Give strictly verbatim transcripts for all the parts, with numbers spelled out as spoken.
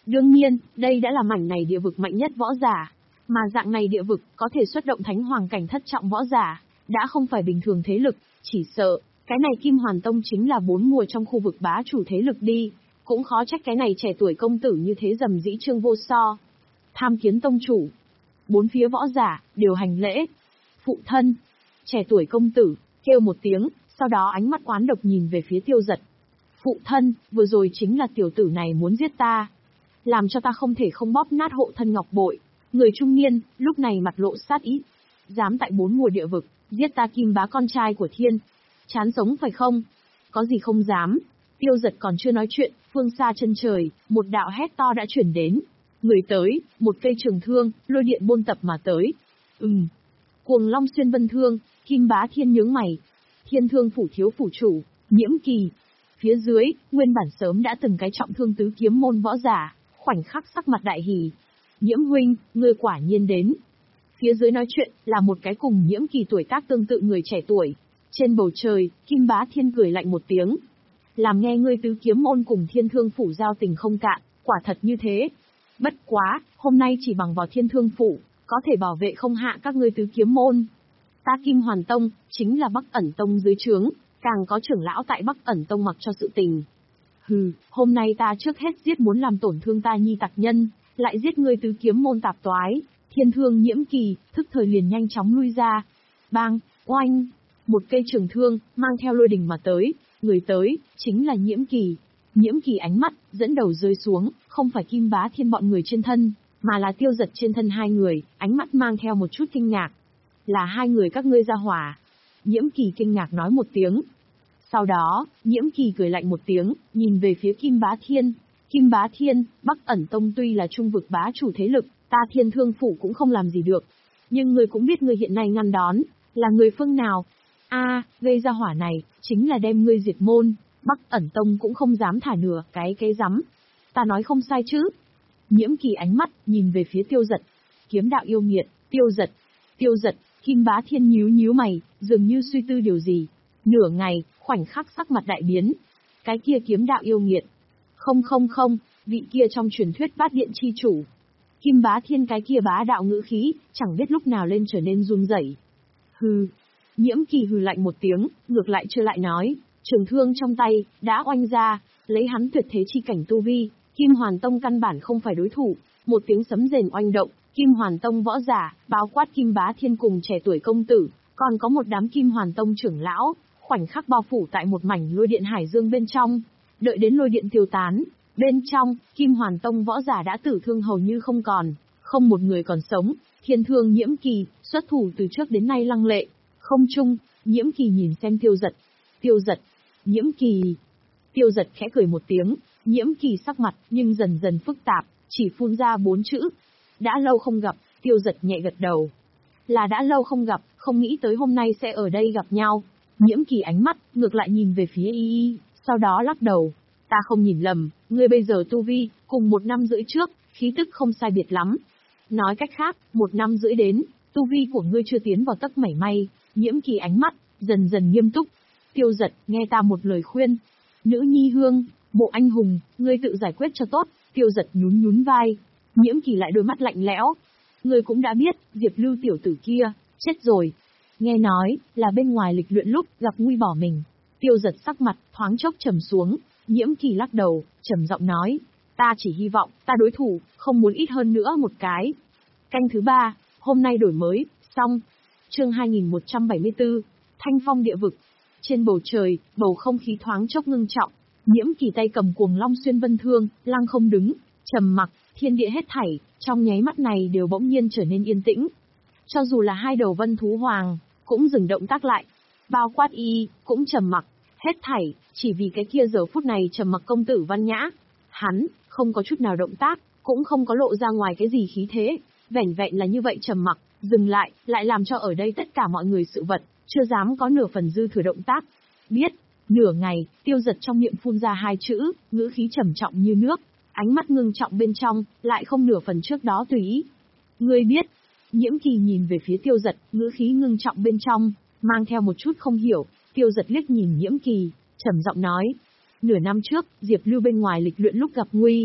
Đương nhiên, đây đã là mảnh này địa vực mạnh nhất võ giả. Mà dạng này địa vực có thể xuất động thánh hoàng cảnh thất trọng võ giả, đã không phải bình thường thế lực, chỉ sợ, cái này Kim Hoàn Tông chính là bốn mùa trong khu vực bá chủ thế lực đi, cũng khó trách cái này trẻ tuổi công tử như thế dầm dĩ trương vô so. Tham kiến tông chủ. Bốn phía võ giả, đều hành lễ. Phụ thân. Trẻ tuổi công tử, kêu một tiếng, sau đó ánh mắt oán độc nhìn về phía Tiêu Giật. Phụ thân, vừa rồi chính là tiểu tử này muốn giết ta. Làm cho ta không thể không bóp nát hộ thân ngọc bội. Người trung niên, lúc này mặt lộ sát ý. Dám tại bốn mùa địa vực, giết ta Kim Bá con trai của Thiên. Chán sống phải không? Có gì không dám. Tiêu Giật còn chưa nói chuyện, phương xa chân trời, một đạo hét to đã chuyển đến. Người tới, một cây trường thương, lôi điện bôn tập mà tới. Ừm. Cuồng Long xuyên vân thương, Kim Bá Thiên nhướng mày. Thiên Thương phủ thiếu phủ chủ, Nhiễm Kỳ. Phía dưới, nguyên bản sớm đã từng cái trọng thương tứ kiếm môn võ giả, khoảnh khắc sắc mặt đại hỉ. Nhiễm huynh, ngươi quả nhiên đến. Phía dưới nói chuyện, là một cái cùng Nhiễm Kỳ tuổi tác tương tự người trẻ tuổi. Trên bầu trời, Kim Bá Thiên cười lạnh một tiếng. Làm nghe ngươi tứ kiếm môn cùng Thiên Thương phủ giao tình không cạn, quả thật như thế. Bất quá, hôm nay chỉ bằng vào Thiên Thương phủ, có thể bảo vệ không hạ các ngươi tứ kiếm môn. Ta Kim Hoàn Tông, chính là Bắc Ẩn Tông dưới trướng, càng có trưởng lão tại Bắc Ẩn Tông mặc cho sự tình. Hừ, hôm nay ta trước hết giết muốn làm tổn thương ta nhi tặc nhân, lại giết ngươi tứ kiếm môn tạp toái. Thiên Thương Nhiễm Kỳ, thức thời liền nhanh chóng lui ra. Bang, oanh, một cây trường thương, mang theo lôi đình mà tới, người tới, chính là Nhiễm Kỳ. Nhiễm Kỳ ánh mắt, dẫn đầu rơi xuống, không phải Kim Bá Thiên bọn người trên thân, mà là Tiêu Giật trên thân hai người, ánh mắt mang theo một chút kinh ngạc. Là hai người các ngươi ra hỏa. Nhiễm Kỳ kinh ngạc nói một tiếng. Sau đó, Nhiễm Kỳ cười lạnh một tiếng, nhìn về phía Kim Bá Thiên. Kim Bá Thiên, Bắc Ẩn Tông tuy là trung vực bá chủ thế lực, ta Thiên Thương phủ cũng không làm gì được. Nhưng ngươi cũng biết ngươi hiện nay ngăn đón, là người phương nào. A, gây ra hỏa này, chính là đem ngươi diệt môn. Bắc Ẩn Tông cũng không dám thả nửa cái cái rắm. Ta nói không sai chứ. Nhiễm Kỳ ánh mắt, nhìn về phía Tiêu Giật. Kiếm đạo yêu nghiệt, Tiêu Giật. Tiêu Giật, Kim Bá Thiên nhíu nhíu mày, dường như suy tư điều gì. Nửa ngày, khoảnh khắc sắc mặt đại biến. Cái kia kiếm đạo yêu nghiệt. Không không không, vị kia trong truyền thuyết bát điện chi chủ. Kim Bá Thiên cái kia bá đạo ngữ khí, chẳng biết lúc nào lên trở nên run rẩy. Hừ. Nhiễm Kỳ hừ lạnh một tiếng, ngược lại chưa lại nói. Trường thương trong tay, đã oanh ra, lấy hắn tuyệt thế chi cảnh tu vi, Kim Hoàn Tông căn bản không phải đối thủ. Một tiếng sấm rền oanh động, Kim Hoàn Tông võ giả, bao quát Kim Bá Thiên cùng trẻ tuổi công tử, còn có một đám Kim Hoàn Tông trưởng lão, khoảnh khắc bao phủ tại một mảnh lôi điện hải dương bên trong. Đợi đến lôi điện tiêu tán, bên trong, Kim Hoàn Tông võ giả đã tử thương hầu như không còn, không một người còn sống. Thiên Thương Nhiễm Kỳ, xuất thủ từ trước đến nay lăng lệ. Không chung, Nhiễm Kỳ nhìn xem Tiêu Giật. Tiêu Giật, Nhiễm Kỳ. Tiêu Giật khẽ cười một tiếng, Nhiễm Kỳ sắc mặt, nhưng dần dần phức tạp, chỉ phun ra bốn chữ. Đã lâu không gặp, Tiêu Giật nhẹ gật đầu. Là đã lâu không gặp, không nghĩ tới hôm nay sẽ ở đây gặp nhau. Nhiễm Kỳ ánh mắt, ngược lại nhìn về phía y y, sau đó lắc đầu. Ta không nhìn lầm, ngươi bây giờ tu vi, cùng một năm rưỡi trước, khí tức không sai biệt lắm. Nói cách khác, một năm rưỡi đến, tu vi của ngươi chưa tiến vào tấc mảy may. Nhiễm Kỳ ánh mắt, dần dần nghiêm túc. Tiêu Giật, nghe ta một lời khuyên. Nữ nhi hương, bộ anh hùng, ngươi tự giải quyết cho tốt. Tiêu Giật nhún nhún vai. Nhiễm Kỳ lại đôi mắt lạnh lẽo. Ngươi cũng đã biết, Diệp Lưu tiểu tử kia, chết rồi. Nghe nói, là bên ngoài lịch luyện lúc, gặp nguy bỏ mình. Tiêu Giật sắc mặt, thoáng chốc trầm xuống. Nhiễm Kỳ lắc đầu, trầm giọng nói. Ta chỉ hy vọng, ta đối thủ, không muốn ít hơn nữa một cái. Canh thứ ba, hôm nay đổi mới, xong. Chương hai nghìn một trăm bảy mươi tư, Thanh Phong địa vực. Trên bầu trời, bầu không khí thoáng chốc ngưng trọng. Nhiễm Kỳ tay cầm Cuồng Long xuyên vân thương, lăng không đứng, trầm mặc, thiên địa hết thảy, trong nháy mắt này đều bỗng nhiên trở nên yên tĩnh. Cho dù là hai đầu vân thú hoàng, cũng dừng động tác lại. Bao quát y, cũng trầm mặc, hết thảy, chỉ vì cái kia giờ phút này trầm mặc công tử Văn Nhã. Hắn, không có chút nào động tác, cũng không có lộ ra ngoài cái gì khí thế, vẻn vẹn là như vậy trầm mặc, dừng lại, lại làm cho ở đây tất cả mọi người sự vật, chưa dám có nửa phần dư thừa động tác. Biết, nửa ngày, Tiêu Giật trong miệng phun ra hai chữ, ngữ khí trầm trọng như nước, ánh mắt ngưng trọng bên trong, lại không nửa phần trước đó tùy ý. Ngươi biết, Nhiễm Kỳ nhìn về phía Tiêu Giật, ngữ khí ngưng trọng bên trong, mang theo một chút không hiểu. Tiêu Giật liếc nhìn Nhiễm Kỳ, trầm giọng nói. Nửa năm trước, Diệp Lưu bên ngoài lịch luyện lúc gặp nguy,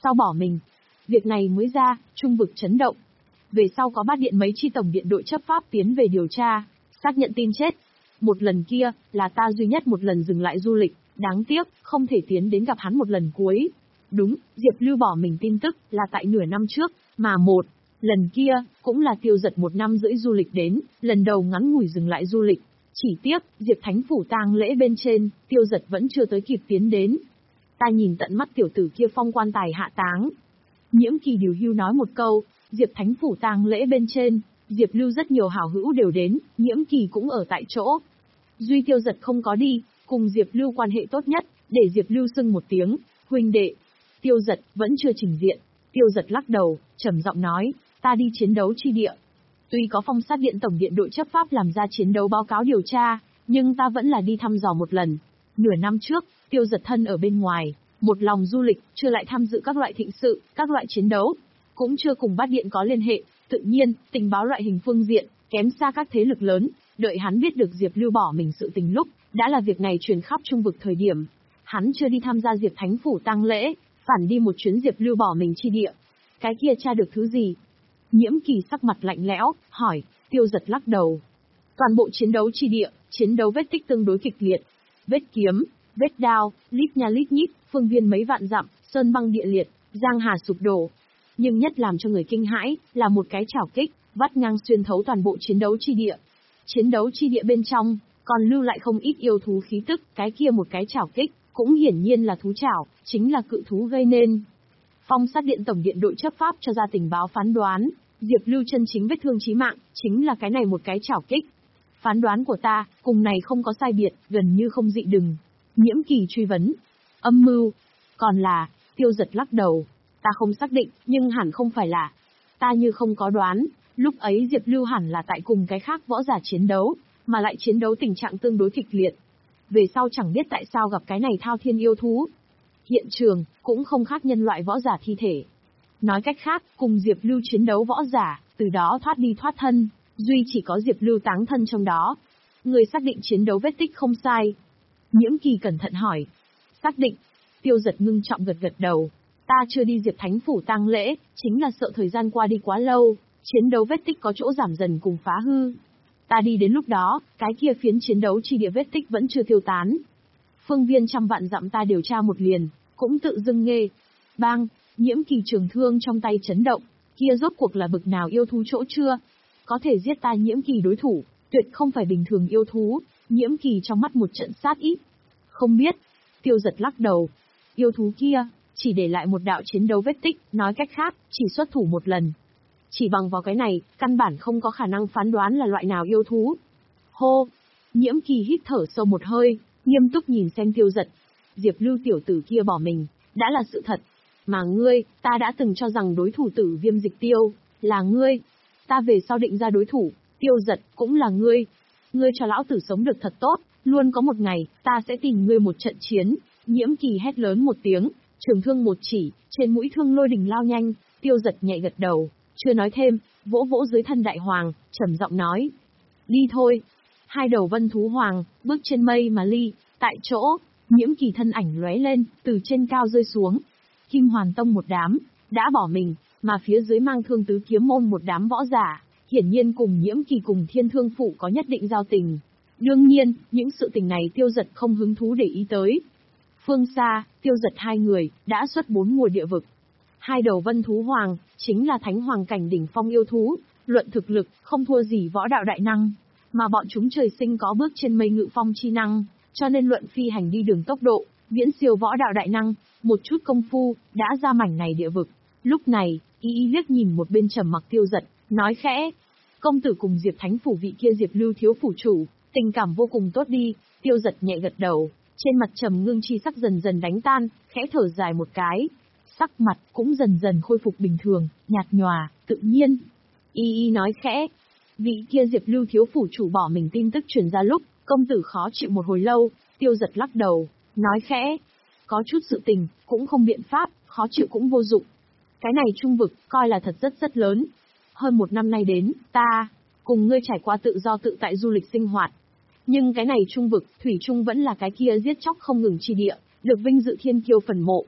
sau bỏ mình. Việc này mới ra, trung vực chấn động. Về sau có bắt điện mấy chi tổng điện đội chấp pháp tiến về điều tra, xác nhận tin chết. Một lần kia, là ta duy nhất một lần dừng lại du lịch, đáng tiếc, không thể tiến đến gặp hắn một lần cuối. Đúng, Diệp Lưu bỏ mình tin tức là tại nửa năm trước, mà một lần kia, cũng là Tiêu Dật một năm rưỡi du lịch đến, lần đầu ngắn ngủi dừng lại du lịch. Chỉ tiếc, Diệp Thánh Phủ tang lễ bên trên, Tiêu Dật vẫn chưa tới kịp tiến đến. Ta nhìn tận mắt tiểu tử kia phong quan tài hạ táng. Nhiễm Kỳ điều hưu nói một câu, Diệp Thánh Phủ tang lễ bên trên, Diệp Lưu rất nhiều hảo hữu đều đến, Nhiễm Kỳ cũng ở tại chỗ. Duy Tiêu Dật không có đi, cùng Diệp Lưu quan hệ tốt nhất, để Diệp Lưu xưng một tiếng, huynh đệ. Tiêu Dật vẫn chưa trình diện, Tiêu Dật lắc đầu, trầm giọng nói, ta đi chiến đấu chi địa. Tuy có phong sát điện tổng điện đội chấp pháp làm ra chiến đấu báo cáo điều tra, nhưng ta vẫn là đi thăm dò một lần. Nửa năm trước, Tiêu Dật thân ở bên ngoài, một lòng du lịch, chưa lại tham dự các loại thịnh sự, các loại chiến đấu, cũng chưa cùng bát điện có liên hệ, tự nhiên, tình báo loại hình phương diện, kém xa các thế lực lớn, đợi hắn biết được Diệp Lưu bỏ mình sự tình lúc, đã là việc này truyền khắp trung vực thời điểm. Hắn chưa đi tham gia Diệp Thánh Phủ tang lễ, phản đi một chuyến Diệp Lưu bỏ mình chi địa. Cái kia tra được thứ gì? Nhiễm Kỳ sắc mặt lạnh lẽo, hỏi. Tiêu Dật lắc đầu. Toàn bộ chiến đấu chi địa, chiến đấu vết tích tương đối kịch liệt. Vết kiếm, vết đao, lít nha lít nhít, phương viên mấy vạn dặm, sơn băng địa liệt, giang hà sụp đổ. Nhưng nhất làm cho người kinh hãi, là một cái chảo kích, vắt ngang xuyên thấu toàn bộ chiến đấu chi địa. Chiến đấu chi địa bên trong, còn lưu lại không ít yêu thú khí tức, cái kia một cái chảo kích, cũng hiển nhiên là thú chảo, chính là cự thú gây nên. Phong sát điện tổng điện đội chấp pháp cho ra tình báo phán đoán, Diệp Lưu chân chính vết thương chí mạng, chính là cái này một cái chảo kích. Phán đoán của ta, cùng này không có sai biệt, gần như không dị đừng. Nhiễm Kỳ truy vấn. Âm mưu. Còn là, Tiêu Dật lắc đầu. Ta không xác định, nhưng hẳn không phải là. Ta như không có đoán, lúc ấy Diệp Lưu hẳn là tại cùng cái khác võ giả chiến đấu, mà lại chiến đấu tình trạng tương đối kịch liệt. Về sau chẳng biết tại sao gặp cái này thao thiên yêu thú. Hiện trường, cũng không khác nhân loại võ giả thi thể. Nói cách khác, cùng Diệp Lưu chiến đấu võ giả, từ đó thoát đi thoát thân, duy chỉ có Diệp Lưu táng thân trong đó. Người xác định chiến đấu vết tích không sai. Nhiễm Kỳ cẩn thận hỏi. Xác định. Tiêu Dật ngưng trọng gật gật đầu. Ta chưa đi Diệp Thánh Phủ tang lễ, chính là sợ thời gian qua đi quá lâu, chiến đấu vết tích có chỗ giảm dần cùng phá hư. Ta đi đến lúc đó, cái kia phiến chiến đấu chi địa vết tích vẫn chưa tiêu tán. Phương viên trăm vạn dặm ta điều tra một liền, cũng tự dưng nghe. Bang, Nhiễm Kỳ trường thương trong tay chấn động, kia rốt cuộc là bực nào yêu thú chỗ chưa? Có thể giết ta Nhiễm Kỳ đối thủ, tuyệt không phải bình thường yêu thú. Nhiễm Kỳ trong mắt một trận sát ý. Không biết. Tiêu Dật lắc đầu. Yêu thú kia, chỉ để lại một đạo chiến đấu vết tích, nói cách khác, chỉ xuất thủ một lần. Chỉ bằng vào cái này, căn bản không có khả năng phán đoán là loại nào yêu thú. Hô! Nhiễm Kỳ hít thở sâu một hơi, nghiêm túc nhìn xem Tiêu Dật. Diệp Lưu tiểu tử kia bỏ mình, đã là sự thật. Mà ngươi, ta đã từng cho rằng đối thủ Tử Viêm Dịch Tiêu, là ngươi. Ta về sau định ra đối thủ, Tiêu Dật, cũng là ngươi. Ngươi cho lão tử sống được thật tốt, luôn có một ngày, ta sẽ tìm ngươi một trận chiến. Nhiễm Kỳ hét lớn một tiếng, trường thương một chỉ, trên mũi thương lôi đình lao nhanh, Tiêu Dật nhẹ gật đầu, chưa nói thêm, vỗ vỗ dưới thân đại hoàng, trầm giọng nói. Đi thôi. Hai đầu vân thú hoàng, bước trên mây mà ly, tại chỗ, Nhiễm Kỳ thân ảnh lóe lên, từ trên cao rơi xuống. Kim Hoàn Tông một đám, đã bỏ mình, mà phía dưới mang thương tứ kiếm môn một đám võ giả, hiển nhiên cùng Nhiễm Kỳ cùng Thiên Thương Phụ có nhất định giao tình. Đương nhiên, những sự tình này Tiêu Dật không hứng thú để ý tới. Phương xa, Tiêu Dật hai người, đã xuất bốn mùa địa vực. Hai đầu vân thú hoàng, chính là thánh hoàng cảnh đỉnh phong yêu thú, luận thực lực, không thua gì võ đạo đại năng. Mà bọn chúng trời sinh có bước trên mây ngự phong chi năng, cho nên luận phi hành đi đường tốc độ, viễn siêu võ đạo đại năng, một chút công phu, đã ra mảnh này địa vực. Lúc này, y y liếc nhìn một bên trầm mặc Tiêu Dật, nói khẽ. Công tử cùng Diệp Thánh Phủ vị kia Diệp Lưu thiếu phủ chủ, tình cảm vô cùng tốt đi. Tiêu Dật nhẹ gật đầu, trên mặt trầm ngưng chi sắc dần dần đánh tan, khẽ thở dài một cái. Sắc mặt cũng dần dần khôi phục bình thường, nhạt nhòa, tự nhiên. Y y nói khẽ. Vị kia Diệp Lưu thiếu phủ chủ bỏ mình tin tức truyền ra lúc, công tử khó chịu một hồi lâu. Tiêu Dật lắc đầu, nói khẽ. Có chút sự tình, cũng không biện pháp, khó chịu cũng vô dụng. Cái này trung vực, coi là thật rất rất lớn. Hơn một năm nay đến, ta, cùng ngươi trải qua tự do tự tại du lịch sinh hoạt. Nhưng cái này trung vực, thủy trung vẫn là cái kia giết chóc không ngừng chi địa, được vinh dự thiên kiêu phần mộ.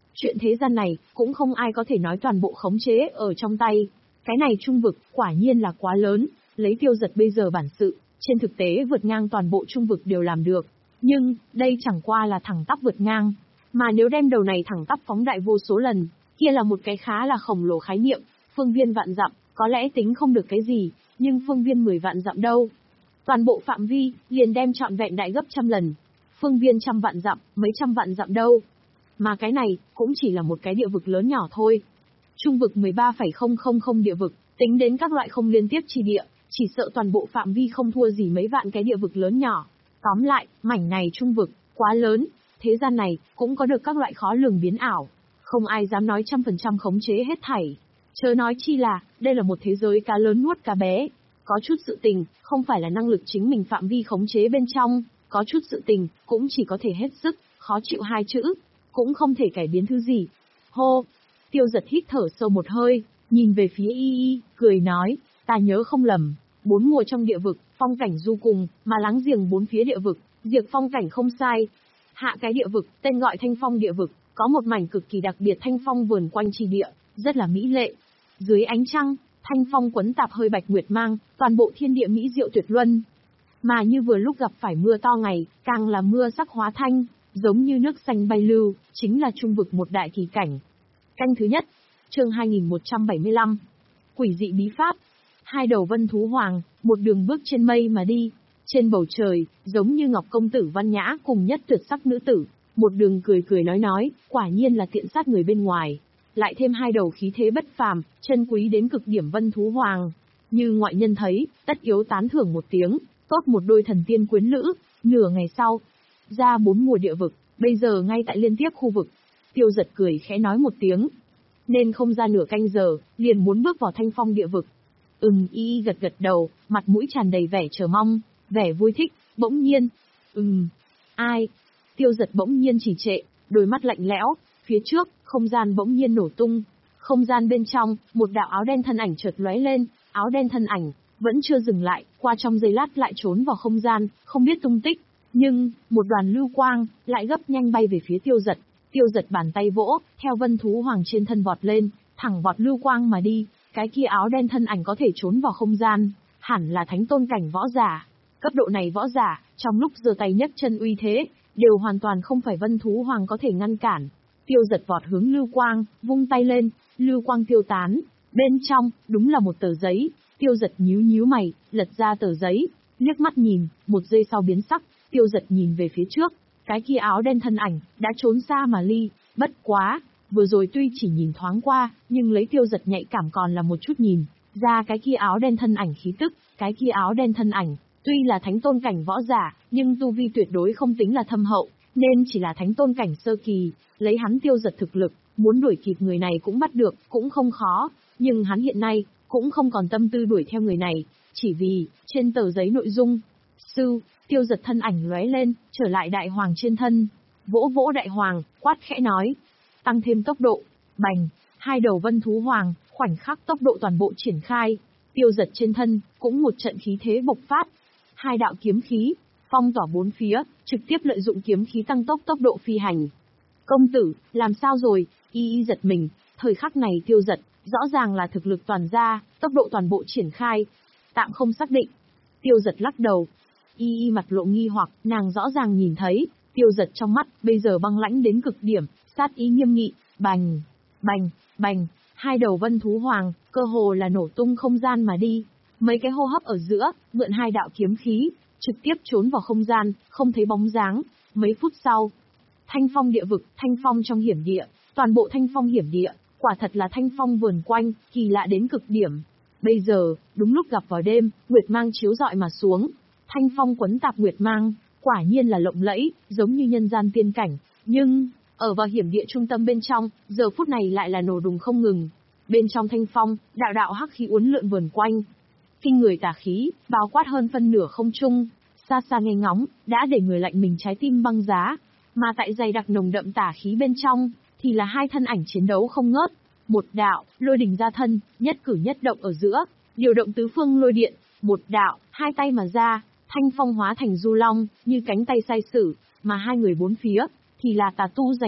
Chuyện thế gian này, cũng không ai có thể nói toàn bộ khống chế ở trong tay. Cái này trung vực, quả nhiên là quá lớn, lấy Tiêu Giật bây giờ bản sự, trên thực tế vượt ngang toàn bộ trung vực đều làm được. Nhưng, đây chẳng qua là thẳng tắp vượt ngang. Mà nếu đem đầu này thẳng tắp phóng đại vô số lần, kia là một cái khá là khổng lồ khái niệm, phương viên vạn dặm, có lẽ tính không được cái gì, nhưng phương viên mười vạn dặm đâu. Toàn bộ phạm vi, liền đem trọn vẹn đại gấp trăm lần. Phương viên trăm vạn dặm, mấy trăm vạn dặm đâu. Mà cái này, cũng chỉ là một cái địa vực lớn nhỏ thôi. Trung vực mười ba phẩy không không không địa vực, tính đến các loại không liên tiếp chi địa, chỉ sợ toàn bộ phạm vi không thua gì mấy vạn cái địa vực lớn nhỏ. Tóm lại, mảnh này trung vực, quá lớn, thế gian này, cũng có được các loại khó lường biến ảo. Không ai dám nói trăm phần trăm khống chế hết thảy. Chớ nói chi là, đây là một thế giới cá lớn nuốt cá bé. Có chút sự tình, không phải là năng lực chính mình phạm vi khống chế bên trong, có chút sự tình, cũng chỉ có thể hết sức, khó chịu hai chữ, cũng không thể cải biến thứ gì. Hô! Tiêu Giật hít thở sâu một hơi, nhìn về phía Y Y, cười nói, ta nhớ không lầm, bốn mùa trong địa vực, phong cảnh du cùng, mà láng giềng bốn phía địa vực, diệt phong cảnh không sai. Hạ cái địa vực, tên gọi Thanh Phong địa vực, có một mảnh cực kỳ đặc biệt thanh phong vườn quanh chi địa, rất là mỹ lệ. Dưới ánh trăng, thanh phong quấn tạp hơi bạch nguyệt mang, toàn bộ thiên địa mỹ diệu tuyệt luân. Mà như vừa lúc gặp phải mưa to ngày, càng là mưa sắc hóa thanh, giống như nước xanh bay lưu, chính là trung vực một đại kỳ cảnh. Canh thứ nhất, chương hai nghìn một trăm bảy mươi lăm. Quỷ dị bí pháp. Hai đầu vân thú hoàng, một đường bước trên mây mà đi. Trên bầu trời, giống như ngọc công tử văn nhã cùng nhất tuyệt sắc nữ tử, một đường cười cười nói nói, quả nhiên là tiện sát người bên ngoài. Lại thêm hai đầu khí thế bất phàm, chân quý đến cực điểm vân thú hoàng. Như ngoại nhân thấy, tất yếu tán thưởng một tiếng, tốt một đôi thần tiên quyến lữ. Nửa ngày sau, ra bốn mùa địa vực, bây giờ ngay tại liên tiếp khu vực. Tiêu Giật cười khẽ nói một tiếng. Nên không ra nửa canh giờ, liền muốn bước vào thanh phong địa vực. Ừm Y Y gật gật đầu, mặt mũi tràn đầy vẻ chờ mong, vẻ vui thích, bỗng nhiên. Ừm, ai? Tiêu Giật bỗng nhiên chỉ trệ, đôi mắt lạnh lẽo, phía trước, không gian bỗng nhiên nổ tung. Không gian bên trong, một đạo áo đen thân ảnh chợt lóe lên, áo đen thân ảnh, vẫn chưa dừng lại, qua trong giây lát lại trốn vào không gian, không biết tung tích. Nhưng, một đoàn lưu quang, lại gấp nhanh bay về phía Tiêu Giật. Tiêu Giật bàn tay vỗ, theo vân thú hoàng trên thân vọt lên, thẳng vọt lưu quang mà đi, cái kia áo đen thân ảnh có thể trốn vào không gian, hẳn là thánh tôn cảnh võ giả. Cấp độ này võ giả, trong lúc giơ tay nhấc chân uy thế, đều hoàn toàn không phải vân thú hoàng có thể ngăn cản. Tiêu Giật vọt hướng lưu quang, vung tay lên, lưu quang tiêu tán, bên trong, đúng là một tờ giấy. Tiêu Giật nhíu nhíu mày, lật ra tờ giấy, liếc mắt nhìn, một giây sau biến sắc, Tiêu Giật nhìn về phía trước. Cái kia áo đen thân ảnh, đã trốn xa mà ly, bất quá, vừa rồi tuy chỉ nhìn thoáng qua, nhưng lấy Tiêu Giật nhạy cảm còn là một chút nhìn, ra cái kia áo đen thân ảnh khí tức, cái kia áo đen thân ảnh, tuy là thánh tôn cảnh võ giả, nhưng tu vi tuyệt đối không tính là thâm hậu, nên chỉ là thánh tôn cảnh sơ kỳ, lấy hắn Tiêu Giật thực lực, muốn đuổi kịp người này cũng bắt được, cũng không khó, nhưng hắn hiện nay, cũng không còn tâm tư đuổi theo người này, chỉ vì, trên tờ giấy nội dung, sư, Tiêu Giật thân ảnh lóe lên, trở lại đại hoàng trên thân. Vỗ vỗ đại hoàng, quát khẽ nói. Tăng thêm tốc độ. Bành, hai đầu vân thú hoàng, khoảnh khắc tốc độ toàn bộ triển khai. Tiêu Giật trên thân, cũng một trận khí thế bộc phát. Hai đạo kiếm khí, phong tỏa bốn phía, trực tiếp lợi dụng kiếm khí tăng tốc tốc độ phi hành. Công tử, làm sao rồi? Y Y giật mình, thời khắc này Tiêu Giật, rõ ràng là thực lực toàn ra, tốc độ toàn bộ triển khai. Tạm không xác định. Tiêu Giật lắc đầu. Y Y mặt lộ nghi hoặc, nàng rõ ràng nhìn thấy, Tiêu Giật trong mắt, bây giờ băng lãnh đến cực điểm, sát ý nghiêm nghị, bành, bành, bành, hai đầu vân thú hoàng, cơ hồ là nổ tung không gian mà đi. Mấy cái hô hấp ở giữa, mượn hai đạo kiếm khí, trực tiếp trốn vào không gian, không thấy bóng dáng. Mấy phút sau, thanh phong địa vực, thanh phong trong hiểm địa, toàn bộ thanh phong hiểm địa, quả thật là thanh phong vườn quanh, kỳ lạ đến cực điểm. Bây giờ, đúng lúc gặp vào đêm, nguyệt mang chiếu rọi mà xuống. Thanh phong quấn tạp nguyệt mang, quả nhiên là lộng lẫy, giống như nhân gian tiên cảnh, nhưng, ở vào hiểm địa trung tâm bên trong, giờ phút này lại là nổ đùng không ngừng. Bên trong thanh phong, đạo đạo hắc khí uốn lượn vườn quanh. Kinh người tà khí, bao quát hơn phân nửa không trung, xa xa nghe ngóng, đã để người lạnh mình trái tim băng giá. Mà tại dày đặc nồng đậm tà khí bên trong, thì là hai thân ảnh chiến đấu không ngớt. Một đạo, lôi đình ra thân, nhất cử nhất động ở giữa, điều động tứ phương lôi điện. Một đạo, hai tay mà ra, thanh phong hóa thành du long, như cánh tay sai sử, mà hai người bốn phía, thì là tà tu dày đặc,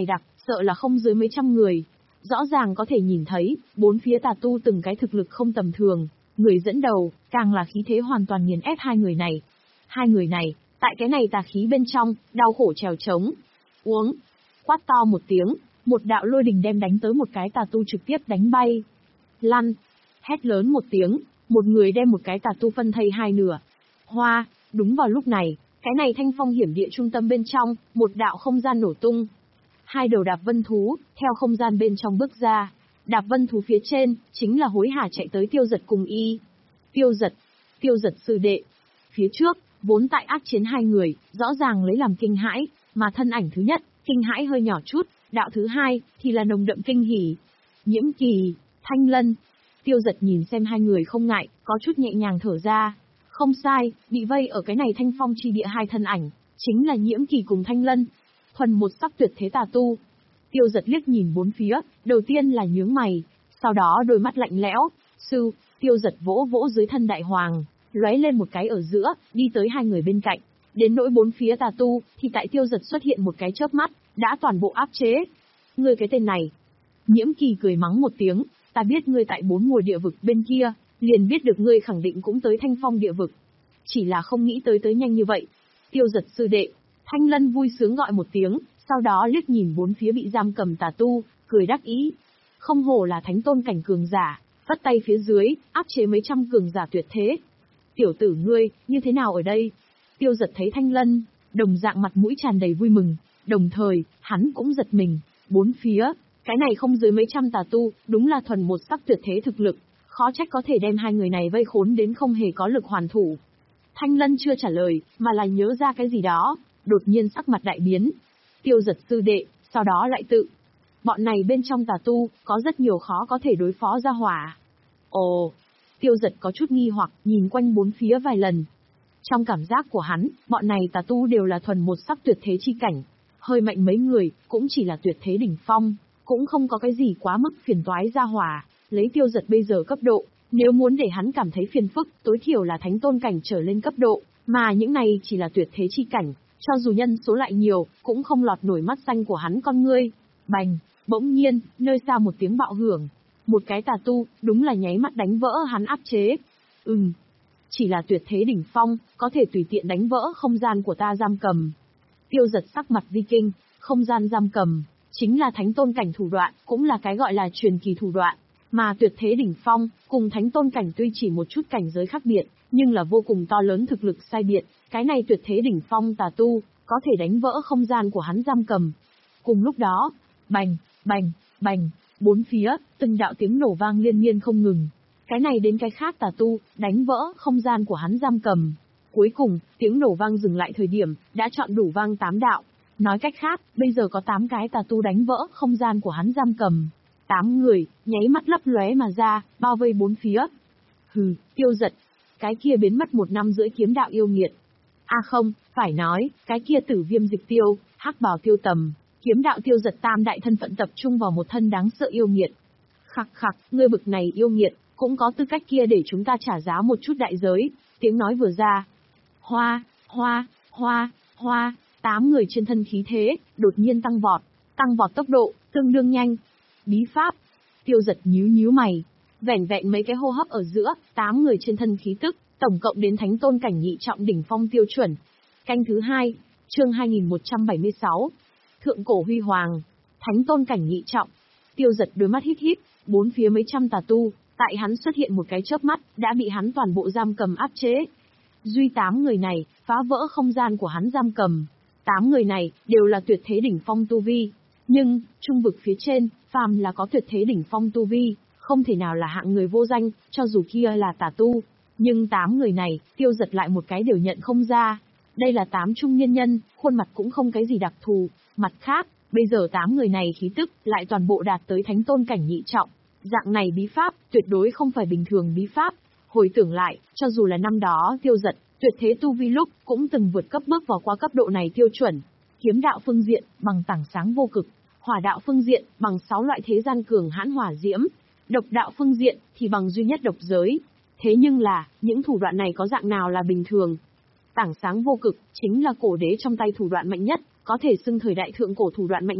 sợ là không dưới mấy trăm người. Rõ ràng có thể nhìn thấy, bốn phía tà tu từng cái thực lực không tầm thường, người dẫn đầu, càng là khí thế hoàn toàn nghiền ép hai người này. Hai người này, tại cái này tà khí bên trong, đau khổ trèo trống. Uống, quát to một tiếng, một đạo lôi đình đem đánh tới một cái tà tu trực tiếp đánh bay. Lăn, hét lớn một tiếng, một người đem một cái tà tu phân thây hai nửa. Hoa, đúng vào lúc này, cái này thanh phong hiểm địa trung tâm bên trong, một đạo không gian nổ tung. Hai đầu đạp vân thú, theo không gian bên trong bước ra. Đạp vân thú phía trên, chính là hối hả chạy tới Tiêu Giật cùng y. Tiêu Giật, Tiêu Giật sư đệ. Phía trước, vốn tại ác chiến hai người, rõ ràng lấy làm kinh hãi, mà thân ảnh thứ nhất, kinh hãi hơi nhỏ chút, đạo thứ hai, thì là nồng đậm kinh hỉ. Nhiễm Kỳ, Thanh Lân. Tiêu Giật nhìn xem hai người không ngại, có chút nhẹ nhàng thở ra. Không sai, bị vây ở cái này thanh phong chi địa hai thân ảnh, chính là Nhiễm Kỳ cùng Thanh Lân. Thuần một sắc tuyệt thế tà tu. Tiêu Giật liếc nhìn bốn phía, đầu tiên là nhướng mày, sau đó đôi mắt lạnh lẽo. Sư, Tiêu Giật vỗ vỗ dưới thân đại hoàng, lóe lên một cái ở giữa, đi tới hai người bên cạnh. Đến nỗi bốn phía tà tu, thì tại Tiêu Giật xuất hiện một cái chớp mắt, đã toàn bộ áp chế. Ngươi cái tên này. Nhiễm Kỳ cười mắng một tiếng, ta biết ngươi tại bốn mùa địa vực bên kia, liền biết được ngươi khẳng định cũng tới thanh phong địa vực. Chỉ là không nghĩ tới tới nhanh như vậy. Tiêu Giật sư đệ. Thanh Lân vui sướng gọi một tiếng, sau đó liếc nhìn bốn phía bị giam cầm tà tu, cười đắc ý. Không hổ là thánh tôn cảnh cường giả, vất tay phía dưới, áp chế mấy trăm cường giả tuyệt thế. Tiểu tử ngươi, như thế nào ở đây? Tiêu Giật thấy Thanh Lân, đồng dạng mặt mũi tràn đầy vui mừng, đồng thời, hắn cũng giật mình, bốn phía, cái này không dưới mấy trăm tà tu, đúng là thuần một sắc tuyệt thế thực lực, khó trách có thể đem hai người này vây khốn đến không hề có lực hoàn thủ. Thanh Lân chưa trả lời, mà là nhớ ra cái gì đó, đột nhiên sắc mặt đại biến. Tiêu Giật sư đệ, sau đó lại tự. Bọn này bên trong tà tu, có rất nhiều khó có thể đối phó ra hỏa. Ồ, Tiêu Giật có chút nghi hoặc, nhìn quanh bốn phía vài lần. Trong cảm giác của hắn, bọn này tà tu đều là thuần một sắc tuyệt thế chi cảnh. Hơi mạnh mấy người, cũng chỉ là tuyệt thế đỉnh phong, cũng không có cái gì quá mức phiền toái ra hỏa. Lấy Tiêu Giật bây giờ cấp độ, nếu muốn để hắn cảm thấy phiền phức, tối thiểu là thánh tôn cảnh trở lên cấp độ, mà những này chỉ là tuyệt thế chi cảnh. Cho dù nhân số lại nhiều, cũng không lọt nổi mắt xanh của hắn con ngươi. Bành, bỗng nhiên, nơi xa một tiếng bạo hưởng. Một cái tà tu, đúng là nháy mắt đánh vỡ hắn áp chế. Ừm, chỉ là tuyệt thế đỉnh phong, có thể tùy tiện đánh vỡ không gian của ta giam cầm. Tiêu Giật sắc mặt vi kinh, không gian giam cầm, chính là thánh tôn cảnh thủ đoạn, cũng là cái gọi là truyền kỳ thủ đoạn. Mà tuyệt thế đỉnh phong, cùng thánh tôn cảnh tuy chỉ một chút cảnh giới khác biệt, nhưng là vô cùng to lớn thực lực sai biệt. Cái này tuyệt thế đỉnh phong tà tu, có thể đánh vỡ không gian của hắn giam cầm. Cùng lúc đó, bành, bành, bành, bốn phía, từng đạo tiếng nổ vang liên miên không ngừng. Cái này đến cái khác tà tu, đánh vỡ không gian của hắn giam cầm. Cuối cùng, tiếng nổ vang dừng lại thời điểm, đã chọn đủ vang tám đạo. Nói cách khác, bây giờ có tám cái tà tu đánh vỡ không gian của hắn giam cầm. Tám người, nháy mắt lấp lóe mà ra, bao vây bốn phía. Hừ, Tiêu Giật. Cái kia biến mất một năm rưỡi kiếm đạo yêu nghiệt. À không, phải nói, cái kia tử viêm dịch tiêu, hắc bào tiêu tầm, kiếm đạo Tiêu Giật tam đại thân phận tập trung vào một thân đáng sợ yêu nghiệt. Khặc khặc, ngươi bực này yêu nghiệt, cũng có tư cách kia để chúng ta trả giá một chút đại giới. Tiếng nói vừa ra. Hoa, hoa, hoa, hoa, tám người trên thân khí thế, đột nhiên tăng vọt, tăng vọt tốc độ, tương đương nhanh. Bí pháp. Tiêu Giật nhíu nhíu mày. Vẻn vẹn mấy cái hô hấp ở giữa, tám người trên thân khí tức, tổng cộng đến thánh tôn cảnh nhị trọng đỉnh phong tiêu chuẩn. Canh thứ hai, chương hai nghìn một trăm bảy mươi sáu. Thượng cổ huy hoàng, thánh tôn cảnh nhị trọng. Tiêu Giật đôi mắt híp híp, bốn phía mấy trăm tà tu, tại hắn xuất hiện một cái chớp mắt, đã bị hắn toàn bộ giam cầm áp chế. Duy tám người này, phá vỡ không gian của hắn giam cầm. Tám người này, đều là tuyệt thế đỉnh phong tu vi. Nhưng, trung vực phía trên, phàm là có tuyệt thế đỉnh phong tu vi, không thể nào là hạng người vô danh, cho dù kia là tà tu. Nhưng tám người này, Tiêu Giật lại một cái đều nhận không ra. Đây là tám trung niên nhân, khuôn mặt cũng không cái gì đặc thù. Mặt khác, bây giờ tám người này khí tức, lại toàn bộ đạt tới thánh tôn cảnh nhị trọng. Dạng này bí pháp, tuyệt đối không phải bình thường bí pháp. Hồi tưởng lại, cho dù là năm đó Tiêu Giật, tuyệt thế tu vi lúc, cũng từng vượt cấp bước vào qua cấp độ này tiêu chuẩn. Kiếm đạo phương diện, bằng tảng sáng vô cực. Hỏa đạo phương diện, bằng sáu loại thế gian cường hãn hỏa diễm. Độc đạo phương diện, thì bằng duy nhất độc giới. Thế nhưng là, những thủ đoạn này có dạng nào là bình thường? Tảng sáng vô cực, chính là cổ đế trong tay thủ đoạn mạnh nhất, có thể xưng thời đại thượng cổ thủ đoạn mạnh nhất,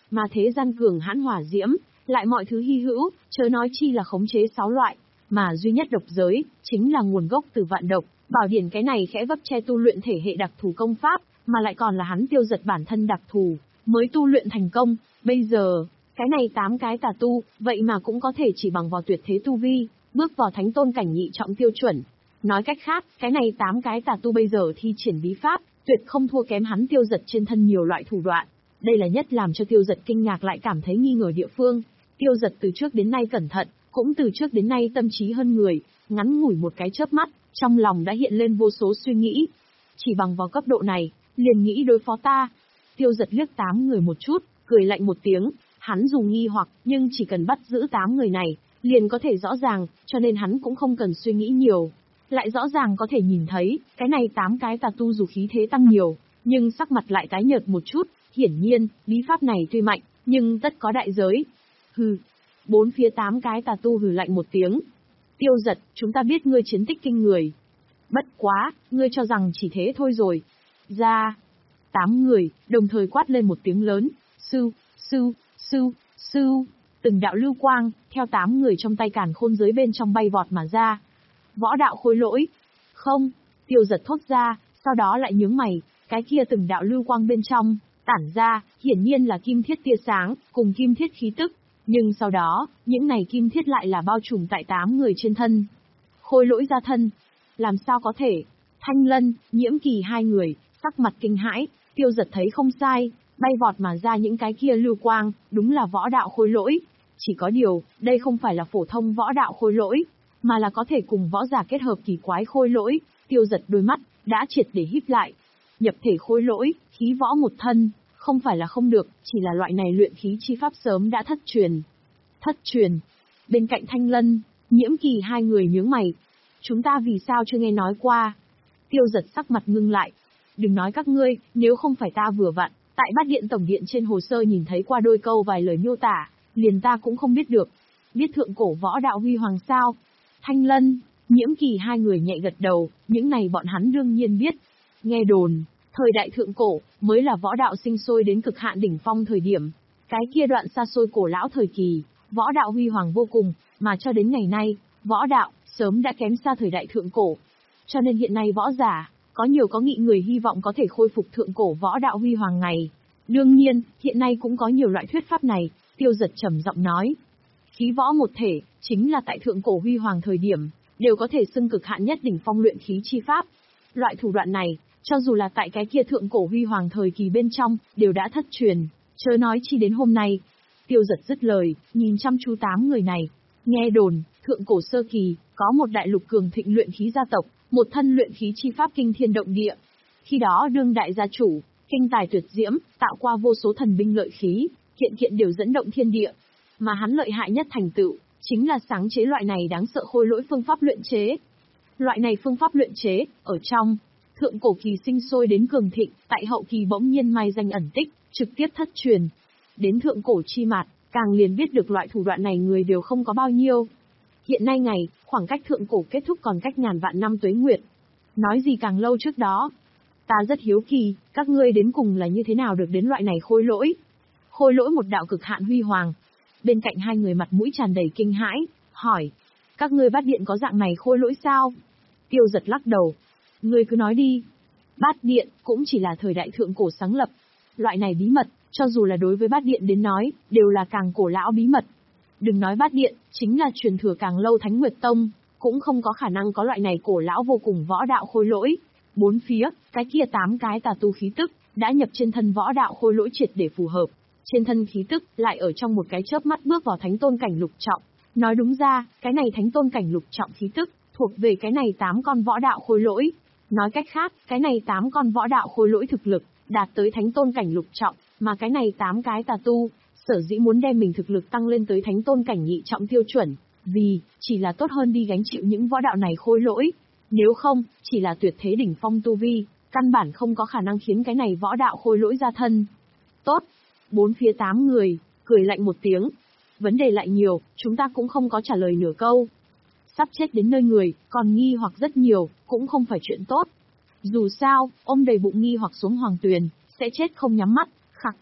mà thế gian cường hãn hỏa diễm, lại mọi thứ hy hữu, chớ nói chi là khống chế sáu loại, mà duy nhất độc giới, chính là nguồn gốc từ vạn độc. Bảo điển cái này khẽ vấp che tu luyện thể hệ đặc thù công pháp, mà lại còn là hắn tiêu giật bản thân đặc thù, mới tu luyện thành công. Bây giờ, cái này tám cái tà tu, vậy mà cũng có thể chỉ bằng vào tuyệt thế tu vi, bước vào thánh tôn cảnh nhị trọng tiêu chuẩn. Nói cách khác, cái này tám cái tà tu bây giờ thi triển bí pháp, tuyệt không thua kém hắn tiêu giật trên thân nhiều loại thủ đoạn. Đây là nhất làm cho tiêu giật kinh ngạc lại cảm thấy nghi ngờ địa phương. Tiêu giật từ trước đến nay cẩn thận, cũng từ trước đến nay tâm trí hơn người, ngắn ngủi một cái chớp mắt, trong lòng đã hiện lên vô số suy nghĩ. Chỉ bằng vào cấp độ này, liền nghĩ đối phó ta. Tiêu giật liếc tám người một chút, cười lạnh một tiếng, hắn dù nghi hoặc, nhưng chỉ cần bắt giữ tám người này, liền có thể rõ ràng, cho nên hắn cũng không cần suy nghĩ nhiều. Lại rõ ràng có thể nhìn thấy, cái này tám cái tà tu dù khí thế tăng nhiều, nhưng sắc mặt lại tái nhợt một chút, hiển nhiên, bí pháp này tuy mạnh, nhưng tất có đại giới. Hừ, bốn phía tám cái tà tu hừ lạnh một tiếng. Tiêu giật, chúng ta biết ngươi chiến tích kinh người. Bất quá, ngươi cho rằng chỉ thế thôi rồi. Ra, tám người, đồng thời quát lên một tiếng lớn, sư, sư, sư, sư, từng đạo lưu quang, theo tám người trong tay càn khôn giới bên trong bay vọt mà ra. Võ đạo khôi lỗi. Không, tiêu giật thốt ra, sau đó lại nhướng mày, cái kia từng đạo lưu quang bên trong, tản ra, hiển nhiên là kim thiết tia sáng, cùng kim thiết khí tức. Nhưng sau đó, những này kim thiết lại là bao trùm tại tám người trên thân. Khôi lỗi ra thân. Làm sao có thể? Thanh Lân, Nhiễm Kỳ hai người, sắc mặt kinh hãi, tiêu giật thấy không sai, bay vọt mà ra những cái kia lưu quang, đúng là võ đạo khôi lỗi. Chỉ có điều, đây không phải là phổ thông võ đạo khôi lỗi, mà là có thể cùng võ giả kết hợp kỳ quái khôi lỗi. Tiêu giật đôi mắt, đã triệt để híp lại. Nhập thể khôi lỗi, khí võ một thân, không phải là không được, chỉ là loại này luyện khí chi pháp sớm đã thất truyền. Thất truyền. Bên cạnh Thanh Lân, Nhiễm Kỳ hai người nhướng mày. Chúng ta vì sao chưa nghe nói qua? Tiêu giật sắc mặt ngưng lại. Đừng nói các ngươi, nếu không phải ta vừa vặn, tại bát điện tổng điện trên hồ sơ nhìn thấy qua đôi câu vài lời miêu tả, liền ta cũng không biết được. Biết thượng cổ võ đạo huy hoàng sao? Thanh Lân, Nhiễm Kỳ hai người nhẹ gật đầu, những này bọn hắn đương nhiên biết. Nghe đồn, thời đại thượng cổ, mới là võ đạo sinh sôi đến cực hạn đỉnh phong thời điểm. Cái kia đoạn xa xôi cổ lão thời kỳ, võ đạo huy hoàng vô cùng, mà cho đến ngày nay, võ đạo, sớm đã kém xa thời đại thượng cổ. Cho nên hiện nay võ giả, có nhiều có nghị người hy vọng có thể khôi phục thượng cổ võ đạo huy hoàng ngày. Đương nhiên, hiện nay cũng có nhiều loại thuyết pháp này, tiêu giật trầm giọng nói. Khí võ một thể, chính là tại thượng cổ huy hoàng thời điểm, đều có thể xưng cực hạn nhất đỉnh phong luyện khí chi pháp. Loại thủ đoạn này, cho dù là tại cái kia thượng cổ huy hoàng thời kỳ bên trong, đều đã thất truyền, chớ nói chi đến hôm nay. Tiêu giật dứt lời, nhìn chăm chú tám người này. Nghe đồn, thượng cổ sơ kỳ, có một đại lục cường thịnh luyện khí gia tộc, một thân luyện khí chi pháp kinh thiên động địa. Khi đó đương đại gia chủ, kinh tài tuyệt diễm, tạo qua vô số thần binh lợi khí, kiện kiện đều dẫn động thiên địa. Mà hắn lợi hại nhất thành tựu, chính là sáng chế loại này đáng sợ khôi lỗi phương pháp luyện chế. Loại này phương pháp luyện chế, ở trong thượng cổ kỳ sinh sôi đến cường thịnh, tại hậu kỳ bỗng nhiên mai danh ẩn tích, trực tiếp thất truyền. Đến thượng cổ chi mạt, càng liền biết được loại thủ đoạn này người đều không có bao nhiêu. Hiện nay ngày, khoảng cách thượng cổ kết thúc còn cách ngàn vạn năm tuế nguyệt. Nói gì càng lâu trước đó. Ta rất hiếu kỳ, các ngươi đến cùng là như thế nào được đến loại này khôi lỗi. Khôi lỗi một đạo cực hạn huy hoàng. Bên cạnh hai người mặt mũi tràn đầy kinh hãi, hỏi. Các ngươi bát điện có dạng này khôi lỗi sao? Tiêu giật lắc đầu. Ngươi cứ nói đi. Bát điện, cũng chỉ là thời đại thượng cổ sáng lập. Loại này bí mật, cho dù là đối với bát điện đến nói, đều là càng cổ lão bí mật. Đừng nói bát điện, chính là truyền thừa càng lâu Thánh Nguyệt Tông, cũng không có khả năng có loại này cổ lão vô cùng võ đạo khôi lỗi. Bốn phía, cái kia tám cái tà tu khí tức, đã nhập trên thân võ đạo khôi lỗi triệt để phù hợp. Trên thân khí tức, lại ở trong một cái chớp mắt bước vào thánh tôn cảnh lục trọng. Nói đúng ra, cái này thánh tôn cảnh lục trọng khí tức, thuộc về cái này tám con võ đạo khôi lỗi. Nói cách khác, cái này tám con võ đạo khôi lỗi thực lực, đạt tới thánh tôn cảnh lục trọng, mà cái này tám cái tà tu, sở dĩ muốn đem mình thực lực tăng lên tới thánh tôn cảnh nhị trọng tiêu chuẩn, vì, chỉ là tốt hơn đi gánh chịu những võ đạo này khôi lỗi. Nếu không, chỉ là tuyệt thế đỉnh phong tu vi, căn bản không có khả năng khiến cái này võ đạo khôi lỗi ra thân. Tốt. Bốn phía tám người, cười lạnh một tiếng. Vấn đề lại nhiều, chúng ta cũng không có trả lời nửa câu. Sắp chết đến nơi người, còn nghi hoặc rất nhiều, cũng không phải chuyện tốt. Dù sao, ôm đầy bụng nghi hoặc xuống hoàng tuyền, sẽ chết không nhắm mắt, khặc khặc.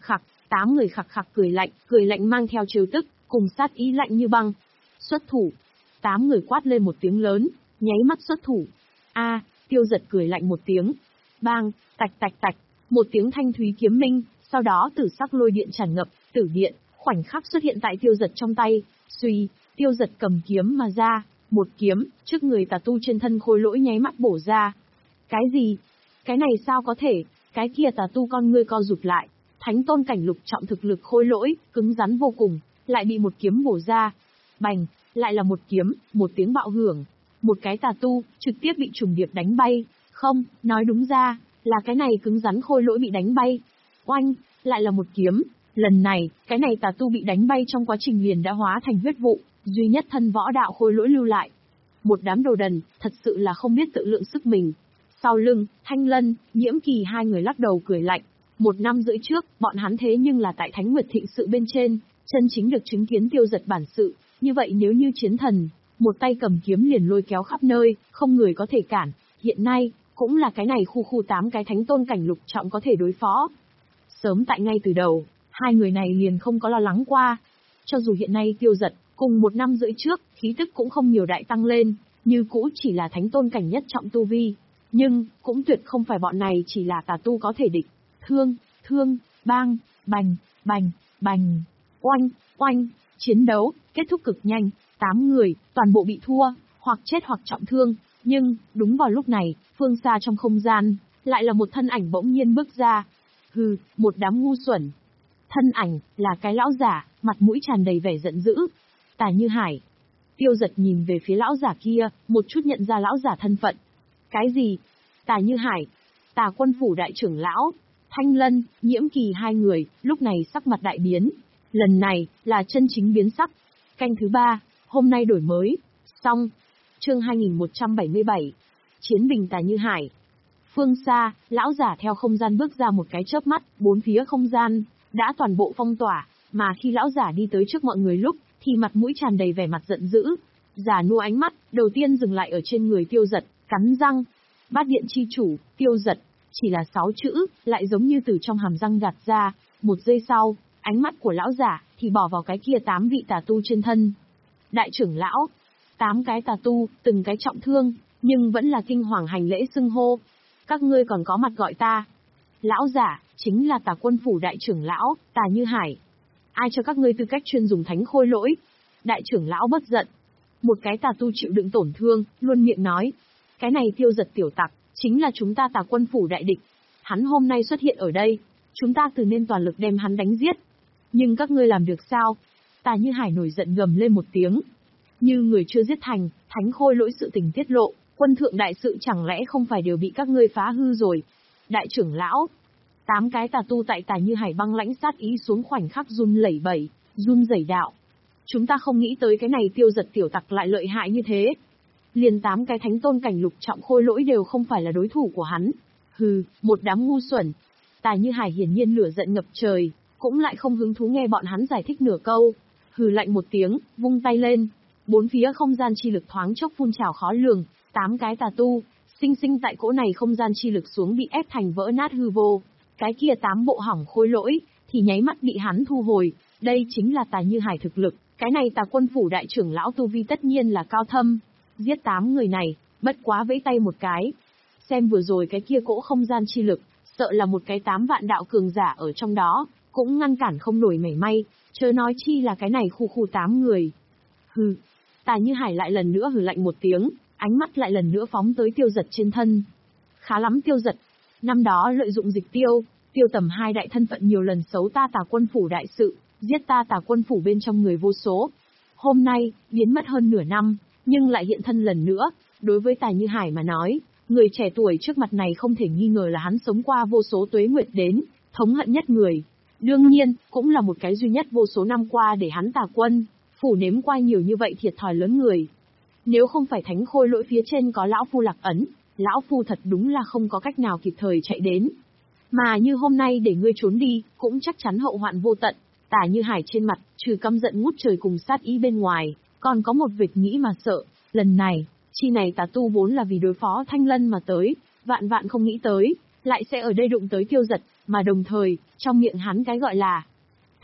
Tám người khặc khặc cười lạnh, cười lạnh mang theo trêu tức, cùng sát ý lạnh như băng. Xuất thủ. Tám người quát lên một tiếng lớn, nháy mắt xuất thủ. A, Tiêu Giật cười lạnh một tiếng. Bang, tạch tạch tạch, một tiếng thanh thúy kiếm minh, sau đó tử sắc lôi điện tràn ngập, tử điện, khoảnh khắc xuất hiện tại Tiêu Giật trong tay. Suy, Tiêu Giật cầm kiếm mà ra, một kiếm, trước người tà tu trên thân Khôi Lỗi nháy mắt bổ ra. Cái gì? Cái này sao có thể? Cái kia tà tu con ngươi co rụt lại. Thánh tôn cảnh lục trọng thực lực Khôi Lỗi, cứng rắn vô cùng, lại bị một kiếm bổ ra. Bành, lại là một kiếm, một tiếng bạo hưởng. Một cái tà tu, trực tiếp bị trùng điệp đánh bay. Không, nói đúng ra, là cái này cứng rắn Khôi Lỗi bị đánh bay. Oanh, lại là một kiếm. Lần này, cái này tà tu bị đánh bay trong quá trình liền đã hóa thành huyết vụ, duy nhất thân võ đạo Khôi Lỗi lưu lại. Một đám đồ đần, thật sự là không biết tự lượng sức mình. Sau lưng, Thanh Lân, Nhiễm Kỳ hai người lắc đầu cười lạnh. Một năm rưỡi trước, bọn hắn thế nhưng là tại Thánh Nguyệt Thịnh sự bên trên, chân chính được chứng kiến Tiêu Giật bản sự. Như vậy nếu như chiến thần, một tay cầm kiếm liền lôi kéo khắp nơi, không người có thể cản. Hiện nay, cũng là cái này khu khu tám cái thánh tôn cảnh lục trọng có thể đối phó. Sớm tại ngay từ đầu, hai người này liền không có lo lắng qua. Cho dù hiện nay Tiêu Giật, cùng một năm rưỡi trước, khí tức cũng không nhiều đại tăng lên, như cũ chỉ là thánh tôn cảnh nhất trọng tu vi. Nhưng, cũng tuyệt không phải bọn này chỉ là tà tu có thể địch. Thương, thương, bang, bành, bành, bành, oanh, oanh, chiến đấu, kết thúc cực nhanh, tám người, toàn bộ bị thua, hoặc chết hoặc trọng thương. Nhưng, đúng vào lúc này, phương xa trong không gian, lại là một thân ảnh bỗng nhiên bước ra. Hừ, một đám ngu xuẩn. Thân ảnh, là cái lão giả, mặt mũi tràn đầy vẻ giận dữ. Tà Như Hải. Tiêu Giật nhìn về phía lão giả kia, một chút nhận ra lão giả thân phận. Cái gì? Tà Như Hải. Tà Quân Phủ đại trưởng lão. Thanh Lân, Nhiễm Kỳ hai người, lúc này sắc mặt đại biến. Lần này, là chân chính biến sắc. Canh thứ ba, hôm nay đổi mới. Xong. Chương hai nghìn một trăm bảy mươi bảy. Chiến bình Tà Như Hải. Phương xa, lão giả theo không gian bước ra một cái chớp mắt, bốn phía không gian đã toàn bộ phong tỏa, mà khi lão giả đi tới trước mọi người lúc, thì mặt mũi tràn đầy vẻ mặt giận dữ. Giả nua ánh mắt, đầu tiên dừng lại ở trên người Tiêu Giật, cắn răng. Bát điện chi chủ, Tiêu Giật, chỉ là sáu chữ, lại giống như từ trong hàm răng gạt ra. Một giây sau, ánh mắt của lão giả thì bỏ vào cái kia tám vị tà tu trên thân. Đại trưởng lão, tám cái tà tu, từng cái trọng thương, nhưng vẫn là kinh hoàng hành lễ xưng hô. Các ngươi còn có mặt gọi ta. Lão giả, chính là Tà Quân Phủ đại trưởng lão, Tà Như Hải. Ai cho các ngươi tư cách chuyên dùng thánh khôi lỗi? Đại trưởng lão bất giận. Một cái tà tu chịu đựng tổn thương, luôn miệng nói. Cái này Tiêu Giật tiểu tặc, chính là chúng ta Tà Quân Phủ đại địch. Hắn hôm nay xuất hiện ở đây, chúng ta từ nên toàn lực đem hắn đánh giết. Nhưng các ngươi làm được sao? Tà Như Hải nổi giận gầm lên một tiếng. Như người chưa giết thành, thánh khôi lỗi sự tình tiết lộ, quân thượng đại sự chẳng lẽ không phải đều bị các ngươi phá hư rồi? Đại trưởng lão, tám cái tà tu tại Tà Như Hải băng lãnh sát ý xuống khoảnh khắc run lẩy bẩy, run rẩy đạo. Chúng ta không nghĩ tới cái này Tiêu Giật tiểu tặc lại lợi hại như thế. Liền tám cái thánh tôn cảnh lục trọng khôi lỗi đều không phải là đối thủ của hắn. Hừ, một đám ngu xuẩn. Tà Như Hải hiển nhiên lửa giận ngập trời, cũng lại không hứng thú nghe bọn hắn giải thích nửa câu. Hừ lạnh một tiếng, vung tay lên. Bốn phía không gian chi lực thoáng chốc phun trào khó lường, tám cái tà tu, sinh sinh tại cỗ này không gian chi lực xuống bị ép thành vỡ nát hư vô. Cái kia tám bộ hỏng khôi lỗi, thì nháy mắt bị hắn thu hồi. Đây chính là Tà Như Hải thực lực, cái này Tà Quân Phủ đại trưởng lão tu vi tất nhiên là cao thâm. Giết tám người này, bất quá vẫy tay một cái. Xem vừa rồi cái kia cỗ không gian chi lực, sợ là một cái tám vạn đạo cường giả ở trong đó, cũng ngăn cản không nổi mảy may, chớ nói chi là cái này khu khu tám người. Hừ. Tà Như Hải lại lần nữa hừ lạnh một tiếng, ánh mắt lại lần nữa phóng tới Tiêu Giật trên thân. Khá lắm Tiêu Giật. Năm đó lợi dụng dịch tiêu, tiêu tầm hai đại thân phận nhiều lần xấu ta Tà Quân Phủ đại sự, giết ta Tà Quân Phủ bên trong người vô số. Hôm nay, biến mất hơn nửa năm, nhưng lại hiện thân lần nữa. Đối với Tà Như Hải mà nói, người trẻ tuổi trước mặt này không thể nghi ngờ là hắn sống qua vô số tuế nguyệt đến, thống hận nhất người. Đương nhiên, cũng là một cái duy nhất vô số năm qua để hắn Tà Quân Phủ nếm qua nhiều như vậy thiệt thòi lớn người. Nếu không phải thánh khôi lỗi phía trên có lão phu lạc ấn, lão phu thật đúng là không có cách nào kịp thời chạy đến. Mà như hôm nay để ngươi trốn đi, cũng chắc chắn hậu hoạn vô tận. Tà Như Hải trên mặt, trừ căm giận ngút trời cùng sát ý bên ngoài, còn có một vệt nghĩ mà sợ. Lần này, chi này tà tu vốn là vì đối phó Thanh Lân mà tới, vạn vạn không nghĩ tới, lại sẽ ở đây đụng tới Tiêu Giật, mà đồng thời, trong miệng hắn cái gọi là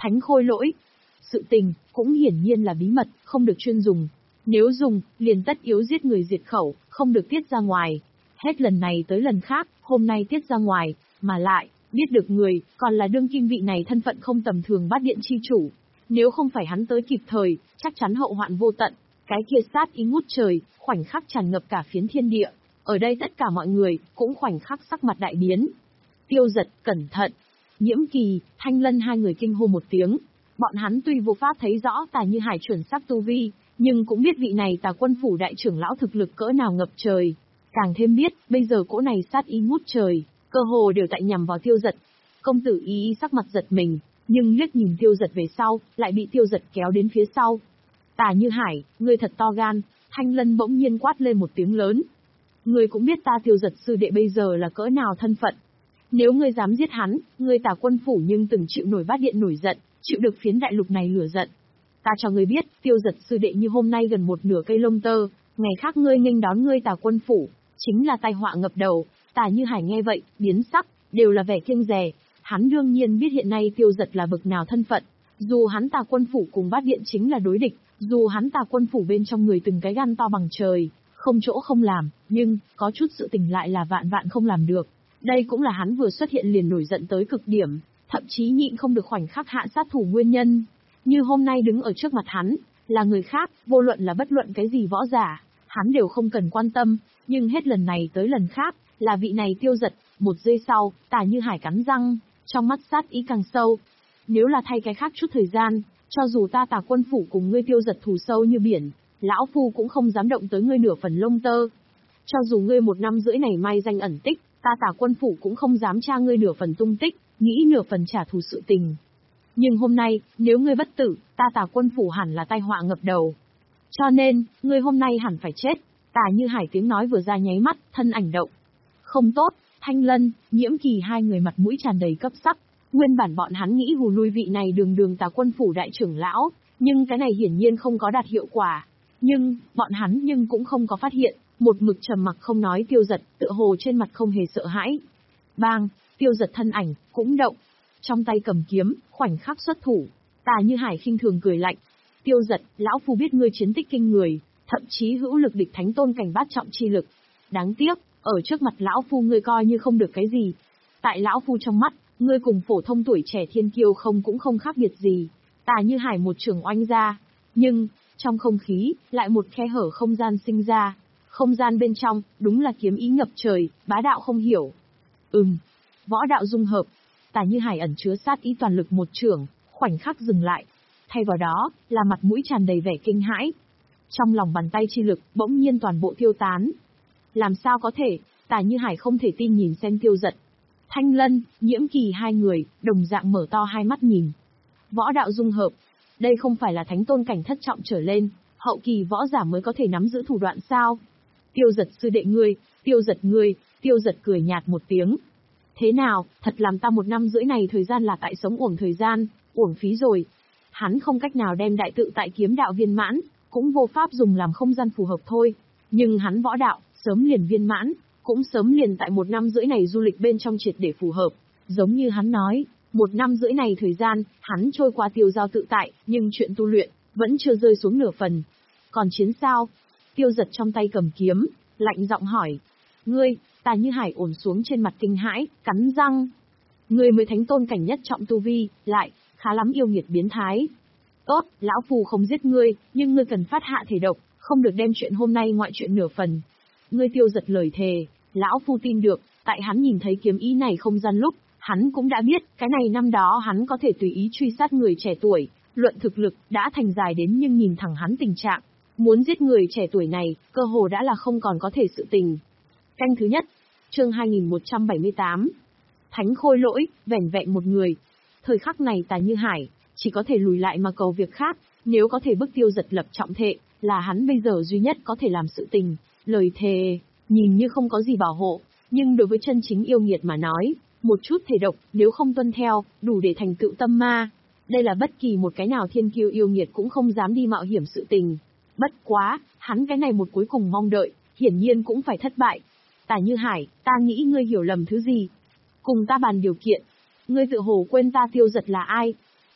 Thánh khôi lỗi. Sự tình, cũng hiển nhiên là bí mật, không được chuyên dùng. Nếu dùng, liền tất yếu giết người diệt khẩu, không được tiết ra ngoài. Hết lần này tới lần khác, hôm nay tiết ra ngoài, mà lại, biết được người, còn là đương kim vị này thân phận không tầm thường bát điện chi chủ. Nếu không phải hắn tới kịp thời, chắc chắn hậu hoạn vô tận. Cái kia sát ý ngút trời, khoảnh khắc tràn ngập cả phiến thiên địa. Ở đây tất cả mọi người, cũng khoảnh khắc sắc mặt đại biến. Tiêu Giật, cẩn thận. Nhiễm Kỳ, Thanh Lân hai người kinh hô một tiếng. Bọn hắn tuy vô pháp thấy rõ Tà Như Hải chuẩn xác tu vi, nhưng cũng biết vị này Tà Quân phủ đại trưởng lão thực lực cỡ nào ngập trời. Càng thêm biết, bây giờ cỗ này sát ý ngút trời, cơ hồ đều tại nhằm vào Tiêu Giật. Công tử Y Y sắc mặt giật mình, nhưng liếc nhìn Tiêu Giật về sau, lại bị Tiêu Giật kéo đến phía sau. Tà Như Hải, ngươi thật to gan. Thanh Lân bỗng nhiên quát lên một tiếng lớn. Ngươi cũng biết ta Tiêu Giật sư đệ bây giờ là cỡ nào thân phận. Nếu ngươi dám giết hắn, ngươi Tà Quân phủ nhưng từng chịu nổi bát điện nổi giận, chịu được phiến đại lục này lửa giận. Ta cho ngươi biết, Tiêu Giật sư đệ như hôm nay gần một nửa cây lông tơ, ngày khác ngươi nghênh đón ngươi Tà Quân phủ, chính là tai họa ngập đầu. Tà Như Hải nghe vậy, biến sắc, đều là vẻ kiêng dè. Hắn đương nhiên biết hiện nay Tiêu Giật là bậc nào thân phận. Dù hắn Tà Quân phủ cùng bát điện chính là đối địch, dù hắn Tà Quân phủ bên trong người từng cái gan to bằng trời, không chỗ không làm, nhưng, có chút sự tình lại là vạn vạn không làm được. Đây cũng là hắn vừa xuất hiện liền nổi giận tới cực điểm, thậm chí nhịn không được khoảnh khắc hạ sát thủ nguyên nhân. Như hôm nay đứng ở trước mặt hắn, là người khác, vô luận là bất luận cái gì võ giả, hắn đều không cần quan tâm, nhưng hết lần này tới lần khác, là vị này Tiêu Giật. Một giây sau, Tà Như Hải cắn răng, trong mắt sát ý càng sâu. Nếu là thay cái khác chút thời gian, cho dù ta Tà Quân phủ cùng ngươi Tiêu Giật thù sâu như biển, lão phu cũng không dám động tới ngươi nửa phần lông tơ. Cho dù ngươi một năm rưỡi này mai danh ẩn tích, ta Tà Quân phủ cũng không dám tra ngươi nửa phần tung tích, nghĩ nửa phần trả thù sự tình. Nhưng hôm nay, nếu ngươi bất tử, ta Tà Quân phủ hẳn là tai họa ngập đầu. Cho nên, ngươi hôm nay hẳn phải chết. Tà Như Hải tiếng nói vừa ra nháy mắt, thân ảnh động. Không tốt. Thanh Lân, Nhiễm Kỳ hai người mặt mũi tràn đầy cấp sắc. Nguyên bản bọn hắn nghĩ hù lui vị này đường đường Tà Quân phủ đại trưởng lão, nhưng cái này hiển nhiên không có đạt hiệu quả. Nhưng, bọn hắn nhưng cũng không có phát hiện, một mực trầm mặc không nói Tiêu Giật, tựa hồ trên mặt không hề sợ hãi. Bang, Tiêu Giật thân ảnh, cũng động. Trong tay cầm kiếm, khoảnh khắc xuất thủ. Tà Như Hải khinh thường cười lạnh. Tiêu Giật, lão phu biết ngươi chiến tích kinh người, thậm chí hữu lực địch thánh tôn cảnh bát trọng chi lực. Đáng tiếc, ở trước mặt lão phu ngươi coi như không được cái gì. Tại lão phu trong mắt, ngươi cùng phổ thông tuổi trẻ thiên kiêu không cũng không khác biệt gì. Tà Như Hải một trường oanh ra, nhưng, trong không khí, lại một khe hở không gian sinh ra. Không gian bên trong, đúng là kiếm ý ngập trời, bá đạo không hiểu. Ừm, võ đạo dung hợp. Tà Như Hải ẩn chứa sát ý toàn lực một trường, khoảnh khắc dừng lại. Thay vào đó, là mặt mũi tràn đầy vẻ kinh hãi. Trong lòng bàn tay chi lực, bỗng nhiên toàn bộ tiêu tán. Làm sao có thể, Tà Như Hải không thể tin nhìn xem Tiêu Giật. Thanh Lân, Nhiễm Kỳ hai người, đồng dạng mở to hai mắt nhìn. Võ đạo dung hợp. Đây không phải là thánh tôn cảnh thất trọng trở lên, hậu kỳ võ giả mới có thể nắm giữ thủ đoạn sao? Tiêu Giật sư đệ ngươi, Tiêu Giật ngươi, Tiêu Giật cười nhạt một tiếng. Thế nào, thật làm ta một năm rưỡi này thời gian là tại sống uổng thời gian, uổng phí rồi. Hắn không cách nào đem đại tự tại kiếm đạo viên mãn, cũng vô pháp dùng làm không gian phù hợp thôi. Nhưng hắn võ đạo, sớm liền viên mãn, cũng sớm liền tại một năm rưỡi này du lịch bên trong triệt để phù hợp. Giống như hắn nói, một năm rưỡi này thời gian, hắn trôi qua tiêu giao tự tại, nhưng chuyện tu luyện, vẫn chưa rơi xuống nửa phần. Còn chiến sao? Tiêu Giật trong tay cầm kiếm, lạnh giọng hỏi. Ngươi, Tà Như Hải ổn xuống trên mặt kinh hãi, cắn răng. Ngươi mới thánh tôn cảnh nhất trọng tu vi, lại, khá lắm yêu nghiệt biến thái. Tốt, lão phù không giết ngươi, nhưng ngươi cần phát hạ thể độc, không được đem chuyện hôm nay ngoại chuyện nửa phần. Ngươi Tiêu Giật lời thề, lão phu tin được, tại hắn nhìn thấy kiếm ý này không gian lúc, hắn cũng đã biết, cái này năm đó hắn có thể tùy ý truy sát người trẻ tuổi, luận thực lực, đã thành dài đến nhưng nhìn thẳng hắn tình trạng. Muốn giết người trẻ tuổi này, cơ hồ đã là không còn có thể sự tình. Canh thứ nhất, chương hai nghìn một trăm bảy mươi tám. Thánh khôi lỗi, vẻn vẹn một người. Thời khắc này Tà Như Hải, chỉ có thể lùi lại mà cầu việc khác, nếu có thể bức Tiêu Giật lập trọng thệ, là hắn bây giờ duy nhất có thể làm sự tình. Lời thề, nhìn như không có gì bảo hộ, nhưng đối với chân chính yêu nghiệt mà nói, một chút thể độc, nếu không tuân theo, đủ để thành tựu tâm ma. Đây là bất kỳ một cái nào thiên kiêu yêu nghiệt cũng không dám đi mạo hiểm sự tình. Bất quá, hắn cái này một cuối cùng mong đợi, hiển nhiên cũng phải thất bại. Tà Như Hải, ta nghĩ ngươi hiểu lầm thứ gì. Cùng ta bàn điều kiện. Ngươi tự hồ quên ta Tiêu Giật là ai.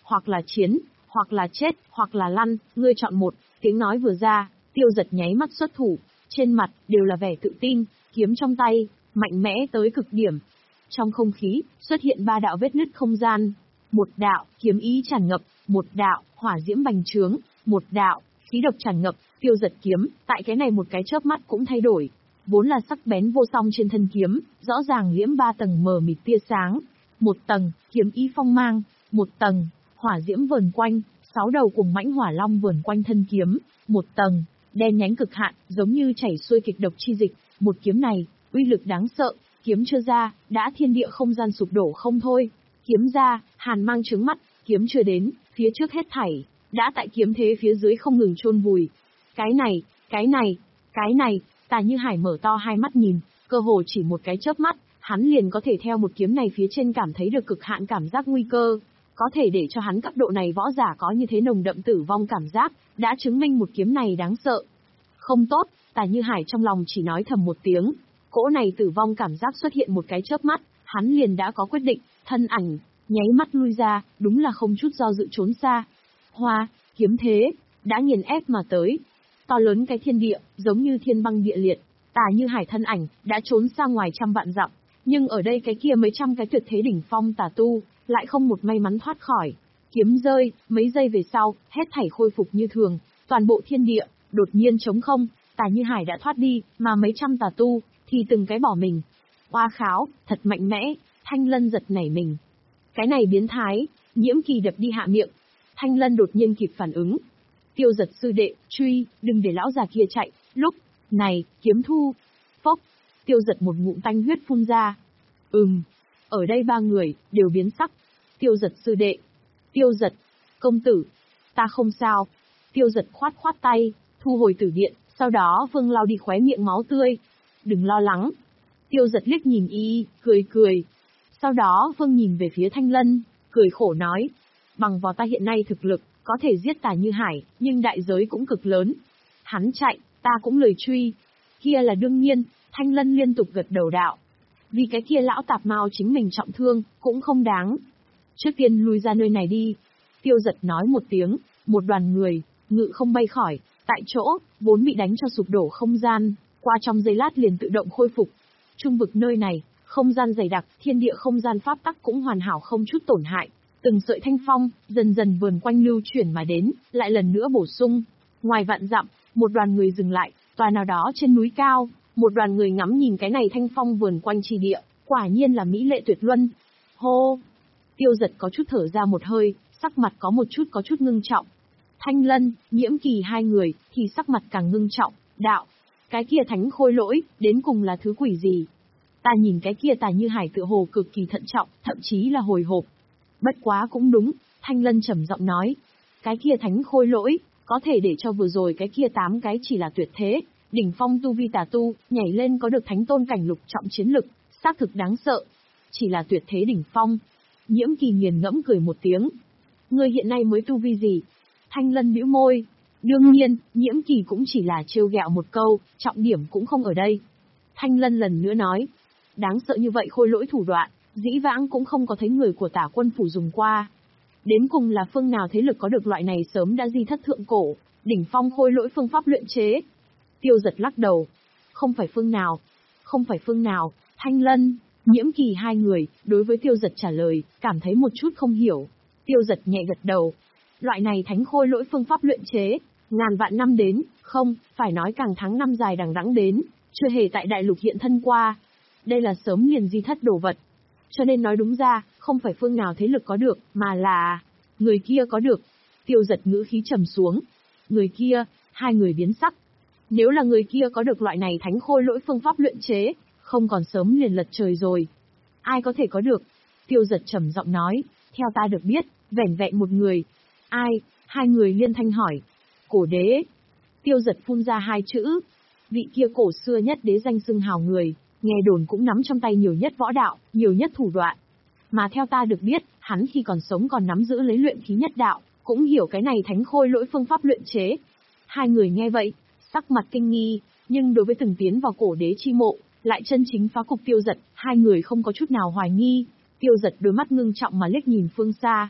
hoặc là chiến, hoặc là chết, hoặc là lăn, ngươi chọn một. Tiếng nói vừa ra, Tiêu Dật nháy mắt xuất thủ, trên mặt đều là vẻ tự tin, kiếm trong tay, mạnh mẽ tới cực điểm. Trong không khí, xuất hiện ba đạo vết nứt không gian. Một đạo, kiếm ý tràn ngập, một đạo, hỏa diễm bành trướng, một đạo, khí độc tràn ngập. Tiêu Dật kiếm, tại cái này một cái chớp mắt cũng thay đổi. Vốn là sắc bén vô song trên thân kiếm, rõ ràng liễm ba tầng mờ mịt tia sáng. Một tầng, kiếm ý phong mang, một tầng, hỏa diễm vờn quanh, sáu đầu cùng mãnh hỏa long vờn quanh thân kiếm, một tầng, đen nhánh cực hạn, giống như chảy xuôi kịch độc chi dịch. Một kiếm này, uy lực đáng sợ, kiếm chưa ra, đã thiên địa không gian sụp đổ không thôi. Kiếm ra, hàn mang trướng mắt, kiếm chưa đến, phía trước hết thảy, đã tại kiếm thế phía dưới không ngừng chôn vùi. Cái này, cái này, cái này, Tà Như Hải mở to hai mắt nhìn, cơ hồ chỉ một cái chớp mắt, hắn liền có thể theo một kiếm này phía trên cảm thấy được cực hạn cảm giác nguy cơ. Có thể để cho hắn cấp độ này võ giả có như thế nồng đậm tử vong cảm giác, đã chứng minh một kiếm này đáng sợ. Không tốt, Tà Như Hải trong lòng chỉ nói thầm một tiếng. Cỗ này tử vong cảm giác xuất hiện một cái chớp mắt, hắn liền đã có quyết định, thân ảnh, nháy mắt lui ra, đúng là không chút do dự trốn xa. Hoa, kiếm thế, đã nghiền ép mà tới. To lớn cái thiên địa, giống như thiên băng địa liệt, Tà Như Hải thân ảnh, đã trốn xa ngoài trăm vạn dặm. Nhưng ở đây cái kia mấy trăm cái tuyệt thế đỉnh phong tà tu, lại không một may mắn thoát khỏi. Kiếm rơi, mấy giây về sau, hết thảy khôi phục như thường, toàn bộ thiên địa, đột nhiên trống không, Tà Như Hải đã thoát đi, mà mấy trăm tà tu, thì từng cái bỏ mình. Oa kháo, thật mạnh mẽ, Thanh Lân giật nảy mình. Cái này biến thái, Nhiễm Kỳ đập đi hạ miệng. Thanh Lân đột nhiên kịp phản ứng. Tiêu Dật sư đệ, truy, đừng để lão già kia chạy, lúc này, kiếm thu. Phốc, Tiêu Dật một ngụm tanh huyết phun ra. Ừm, ở đây ba người, đều biến sắc. Tiêu Dật sư đệ, Tiêu Dật, công tử, ta không sao. Tiêu Dật khoát khoát tay, thu hồi tử điện, sau đó Vương lau đi khóe miệng máu tươi. Đừng lo lắng. Tiêu Dật liếc nhìn y, cười cười. Sau đó Vương nhìn về phía Thanh Lân, cười khổ nói. Bằng vào ta hiện nay thực lực, có thể giết Tà Như Hải, nhưng đại giới cũng cực lớn. Hắn chạy, ta cũng lười truy. Kia là đương nhiên, Thanh Lân liên tục gật đầu đạo. Vì cái kia lão tạp mao chính mình trọng thương, cũng không đáng. Trước tiên lui ra nơi này đi. Tiêu Dật nói một tiếng, một đoàn người, ngự không bay khỏi, tại chỗ, vốn bị đánh cho sụp đổ không gian, qua trong giây lát liền tự động khôi phục. Trung vực nơi này, không gian dày đặc, thiên địa không gian pháp tắc cũng hoàn hảo không chút tổn hại. Từng sợi thanh phong, dần dần vườn quanh lưu chuyển mà đến, lại lần nữa bổ sung. Ngoài vạn dặm, một đoàn người dừng lại, tòa nào đó trên núi cao, một đoàn người ngắm nhìn cái này thanh phong vườn quanh chi địa, quả nhiên là mỹ lệ tuyệt luân. Hô! Tiêu Dật có chút thở ra một hơi, sắc mặt có một chút có chút ngưng trọng. Thanh Lân, Nhiễm Kỳ hai người, thì sắc mặt càng ngưng trọng, đạo. Cái kia thánh khôi lỗi, đến cùng là thứ quỷ gì? Ta nhìn cái kia Tà Như Hải tựa hồ cực kỳ thận trọng, thậm chí là hồi hộp. Bất quá cũng đúng, Thanh Lân trầm giọng nói. Cái kia thánh khôi lỗi, có thể để cho vừa rồi cái kia tám cái chỉ là tuyệt thế, đỉnh phong tu vi tà tu, nhảy lên có được thánh tôn cảnh lục trọng chiến lực, xác thực đáng sợ. Chỉ là tuyệt thế đỉnh phong. Nhiễm Kỳ nghiền ngẫm cười một tiếng. Ngươi hiện nay mới tu vi gì? Thanh Lân bĩu môi. Đương nhiên, Nhiễm Kỳ cũng chỉ là trêu ghẹo một câu, trọng điểm cũng không ở đây. Thanh Lân lần nữa nói. Đáng sợ như vậy khôi lỗi thủ đoạn, dĩ vãng cũng không có thấy người của Tả Quân phủ dùng qua. Đến cùng là phương nào thế lực có được loại này sớm đã di thất thượng cổ, đỉnh phong khôi lỗi phương pháp luyện chế. Tiêu Dật lắc đầu. Không phải phương nào. Không phải phương nào, Thanh Lân, Nhiễm Kỳ hai người, đối với Tiêu Dật trả lời, cảm thấy một chút không hiểu. Tiêu Dật nhẹ gật đầu. Loại này thánh khôi lỗi phương pháp luyện chế, ngàn vạn năm đến, không, phải nói càng tháng năm dài đằng đẵng đến, chưa hề tại đại lục hiện thân qua. Đây là sớm liền di thất đồ vật. Cho nên nói đúng ra, không phải phương nào thế lực có được, mà là người kia có được. Tiêu Dật ngữ khí trầm xuống. Người kia, hai người biến sắc. Nếu là người kia có được loại này thánh khôi lỗi phương pháp luyện chế, không còn sớm liền lật trời rồi. Ai có thể có được? Tiêu Dật trầm giọng nói, theo ta được biết, vẻn vẹn một người. Ai? Hai người liên thanh hỏi. Cổ đế. Tiêu Dật phun ra hai chữ. Vị kia cổ xưa nhất đế danh xưng hào người, nghe đồn cũng nắm trong tay nhiều nhất võ đạo, nhiều nhất thủ đoạn. Mà theo ta được biết, hắn khi còn sống còn nắm giữ lấy luyện khí nhất đạo, cũng hiểu cái này thánh khôi lỗi phương pháp luyện chế. Hai người nghe vậy, sắc mặt kinh nghi, nhưng đối với từng tiến vào cổ đế chi mộ, lại chân chính phá cục Tiêu Dật, hai người không có chút nào hoài nghi. Tiêu Dật đôi mắt ngưng trọng mà liếc nhìn phương xa.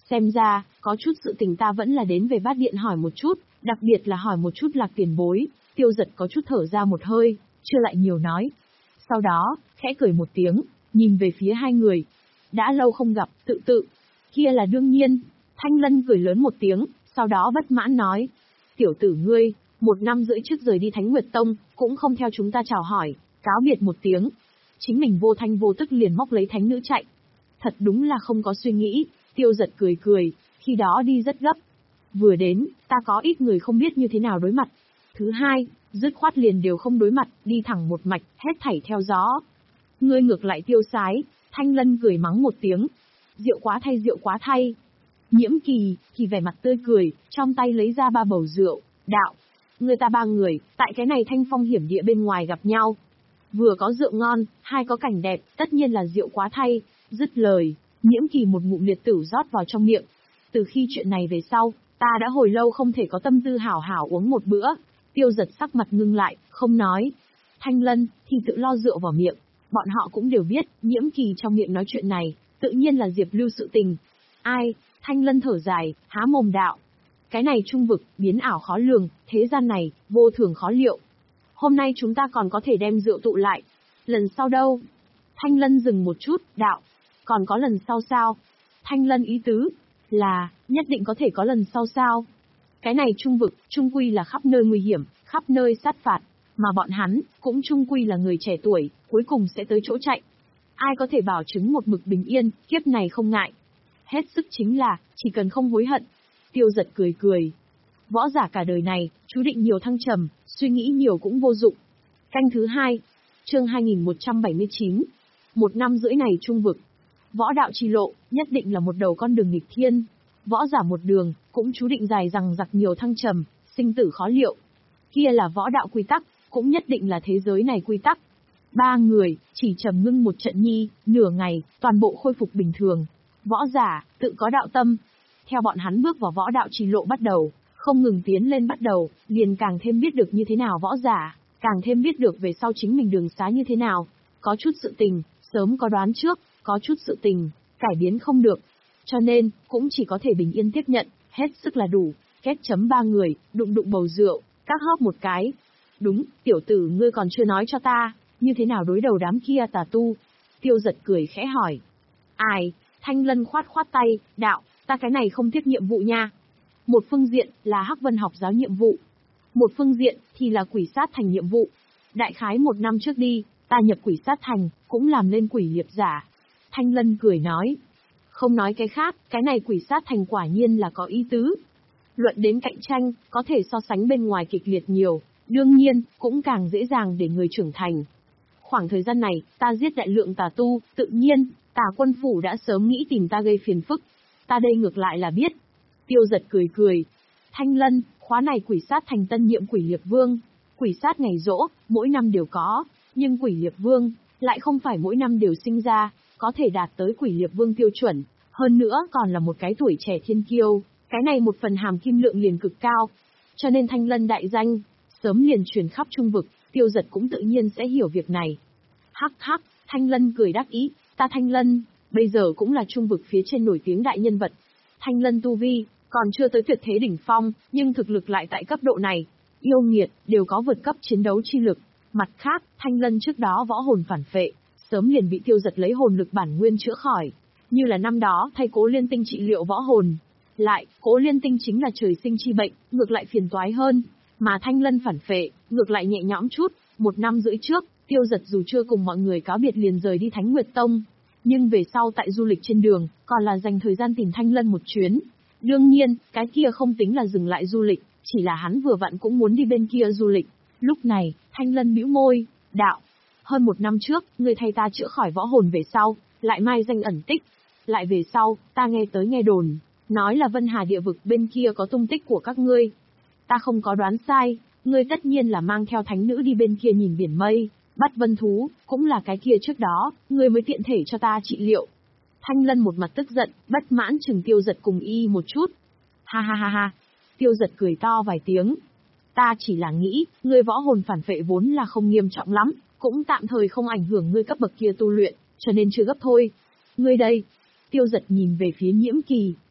Xem ra, có chút sự tình ta vẫn là đến về bát điện hỏi một chút, đặc biệt là hỏi một chút Lạc tiền bối. Tiêu Giật có chút thở ra một hơi, chưa lại nhiều nói. Sau đó, khẽ cười một tiếng, nhìn về phía hai người. Đã lâu không gặp, tự tự. Kia là đương nhiên. Thanh Lân cười lớn một tiếng, sau đó bất mãn nói. Tiểu tử ngươi, một năm rưỡi trước rời đi Thánh Nguyệt Tông, cũng không theo chúng ta chào hỏi, cáo biệt một tiếng. Chính mình vô thanh vô tức liền móc lấy thánh nữ chạy. Thật đúng là không có suy nghĩ. Tiêu Giật cười cười, khi đó đi rất gấp. Vừa đến, ta có ít người không biết như thế nào đối mặt. Thứ hai, dứt khoát liền đều không đối mặt, đi thẳng một mạch, hết thảy theo gió. Ngươi ngược lại tiêu sái. Thanh Lân cười mắng một tiếng. Rượu quá thay rượu quá thay. Nhiễm Kỳ, thì vẻ mặt tươi cười, trong tay lấy ra ba bầu rượu, đạo. Người ta ba người, tại cái này thanh phong hiểm địa bên ngoài gặp nhau. Vừa có rượu ngon, hai có cảnh đẹp, tất nhiên là rượu quá thay. Dứt lời, Nhiễm Kỳ một ngụm liệt tử rót vào trong miệng. Từ khi chuyện này về sau, ta đã hồi lâu không thể có tâm tư hảo hảo uống một bữa. Tiêu Giật sắc mặt ngưng lại, không nói. Thanh Lân, thì tự lo rượu vào miệng. Bọn họ cũng đều biết, Nhiễm Kỳ trong miệng nói chuyện này, tự nhiên là Diệp Lưu sự tình. Ai? Thanh Lân thở dài, há mồm đạo. Cái này trung vực, biến ảo khó lường, thế gian này, vô thường khó liệu. Hôm nay chúng ta còn có thể đem rượu tụ lại. Lần sau đâu? Thanh Lân dừng một chút, đạo. Còn có lần sau sao? Thanh Lân ý tứ, là, nhất định có thể có lần sau sao? Cái này trung vực, trung quy là khắp nơi nguy hiểm, khắp nơi sát phạt. Mà bọn hắn, cũng trung quy là người trẻ tuổi, cuối cùng sẽ tới chỗ chạy. Ai có thể bảo chứng một mực bình yên, kiếp này không ngại. Hết sức chính là, chỉ cần không hối hận. Tiêu Giật cười cười. Võ giả cả đời này, chú định nhiều thăng trầm, suy nghĩ nhiều cũng vô dụng. Canh thứ hai, chương hai nghìn một trăm bảy mươi chín. Một năm rưỡi này trung vực. Võ đạo chi lộ, nhất định là một đầu con đường nghịch thiên. Võ giả một đường, cũng chú định dài rằng giặc nhiều thăng trầm, sinh tử khó liệu. Kia là võ đạo quy tắc, cũng nhất định là thế giới này quy tắc. Ba người, chỉ trầm ngưng một trận nhi, nửa ngày, toàn bộ khôi phục bình thường. Võ giả, tự có đạo tâm. Theo bọn hắn bước vào võ đạo chi lộ bắt đầu, không ngừng tiến lên bắt đầu, liền càng thêm biết được như thế nào võ giả, càng thêm biết được về sau chính mình đường xá như thế nào. Có chút sự tình, sớm có đoán trước, có chút sự tình, cải biến không được. Cho nên, cũng chỉ có thể bình yên tiếp nhận, hết sức là đủ. Kết chấm ba người, đụng đụng bầu rượu, các hóp một cái. Đúng, tiểu tử ngươi còn chưa nói cho ta, như thế nào đối đầu đám kia tà tu? Tiêu Giật cười khẽ hỏi. Ai? Thanh Lân khoát khoát tay, đạo, ta cái này không tiếp nhiệm vụ nha. Một phương diện là Hắc Vân học giáo nhiệm vụ. Một phương diện thì là quỷ sát thành nhiệm vụ. Đại khái một năm trước đi, ta nhập quỷ sát thành, cũng làm lên quỷ liệp giả. Thanh Lân cười nói. Không nói cái khác, cái này quỷ sát thành quả nhiên là có ý tứ. Luận đến cạnh tranh, có thể so sánh bên ngoài kịch liệt nhiều, đương nhiên, cũng càng dễ dàng để người trưởng thành. Khoảng thời gian này, ta giết đại lượng tà tu, tự nhiên, Tà Quân Phủ đã sớm nghĩ tìm ta gây phiền phức. Ta đây ngược lại là biết. Tiêu Giật cười cười. Thanh Lân, khóa này quỷ sát thành tân nhiệm quỷ liệp vương. Quỷ sát ngày rỗ, mỗi năm đều có, nhưng quỷ liệp vương, lại không phải mỗi năm đều sinh ra, có thể đạt tới quỷ liệp vương tiêu chuẩn. Hơn nữa còn là một cái tuổi trẻ thiên kiêu, cái này một phần hàm kim lượng liền cực cao. Cho nên Thanh Lân đại danh, sớm liền truyền khắp trung vực, Tiêu Giật cũng tự nhiên sẽ hiểu việc này. Hắc hắc, Thanh Lân cười đắc ý, ta Thanh Lân, bây giờ cũng là trung vực phía trên nổi tiếng đại nhân vật. Thanh Lân tu vi, còn chưa tới tuyệt thế đỉnh phong, nhưng thực lực lại tại cấp độ này. Yêu nghiệt, đều có vượt cấp chiến đấu chi lực. Mặt khác, Thanh Lân trước đó võ hồn phản phệ, sớm liền bị Tiêu Giật lấy hồn lực bản nguyên chữa khỏi. Như là năm đó thay Cố Liên Tinh trị liệu võ hồn. Lại, Cố Liên Tinh chính là trời sinh chi bệnh, ngược lại phiền toái hơn. Mà Thanh Lân phản phệ, ngược lại nhẹ nhõm chút. Một năm rưỡi trước, Tiêu Giật dù chưa cùng mọi người cáo biệt liền rời đi Thánh Nguyệt Tông. Nhưng về sau tại du lịch trên đường, còn là dành thời gian tìm Thanh Lân một chuyến. Đương nhiên, cái kia không tính là dừng lại du lịch, chỉ là hắn vừa vặn cũng muốn đi bên kia du lịch. Lúc này, Thanh Lân bĩu môi, đạo. Hơn một năm trước, người thay ta chữa khỏi võ hồn về sau, lại mai danh ẩn tích. Lại về sau, ta nghe tới nghe đồn, nói là Vân Hà địa vực bên kia có tung tích của các ngươi. Ta không có đoán sai, ngươi tất nhiên là mang theo thánh nữ đi bên kia nhìn biển mây, bắt vân thú, cũng là cái kia trước đó, ngươi mới tiện thể cho ta trị liệu. Thanh Lân một mặt tức giận, bất mãn chừng Tiêu Giật cùng y một chút. Ha ha ha ha, Tiêu Giật cười to vài tiếng. Ta chỉ là nghĩ, ngươi võ hồn phản phệ vốn là không nghiêm trọng lắm, cũng tạm thời không ảnh hưởng ngươi cấp bậc kia tu luyện, cho nên chưa gấp thôi. Ngươi đây. Tiêu Giật nhìn về phía Nhiễm Kỳ,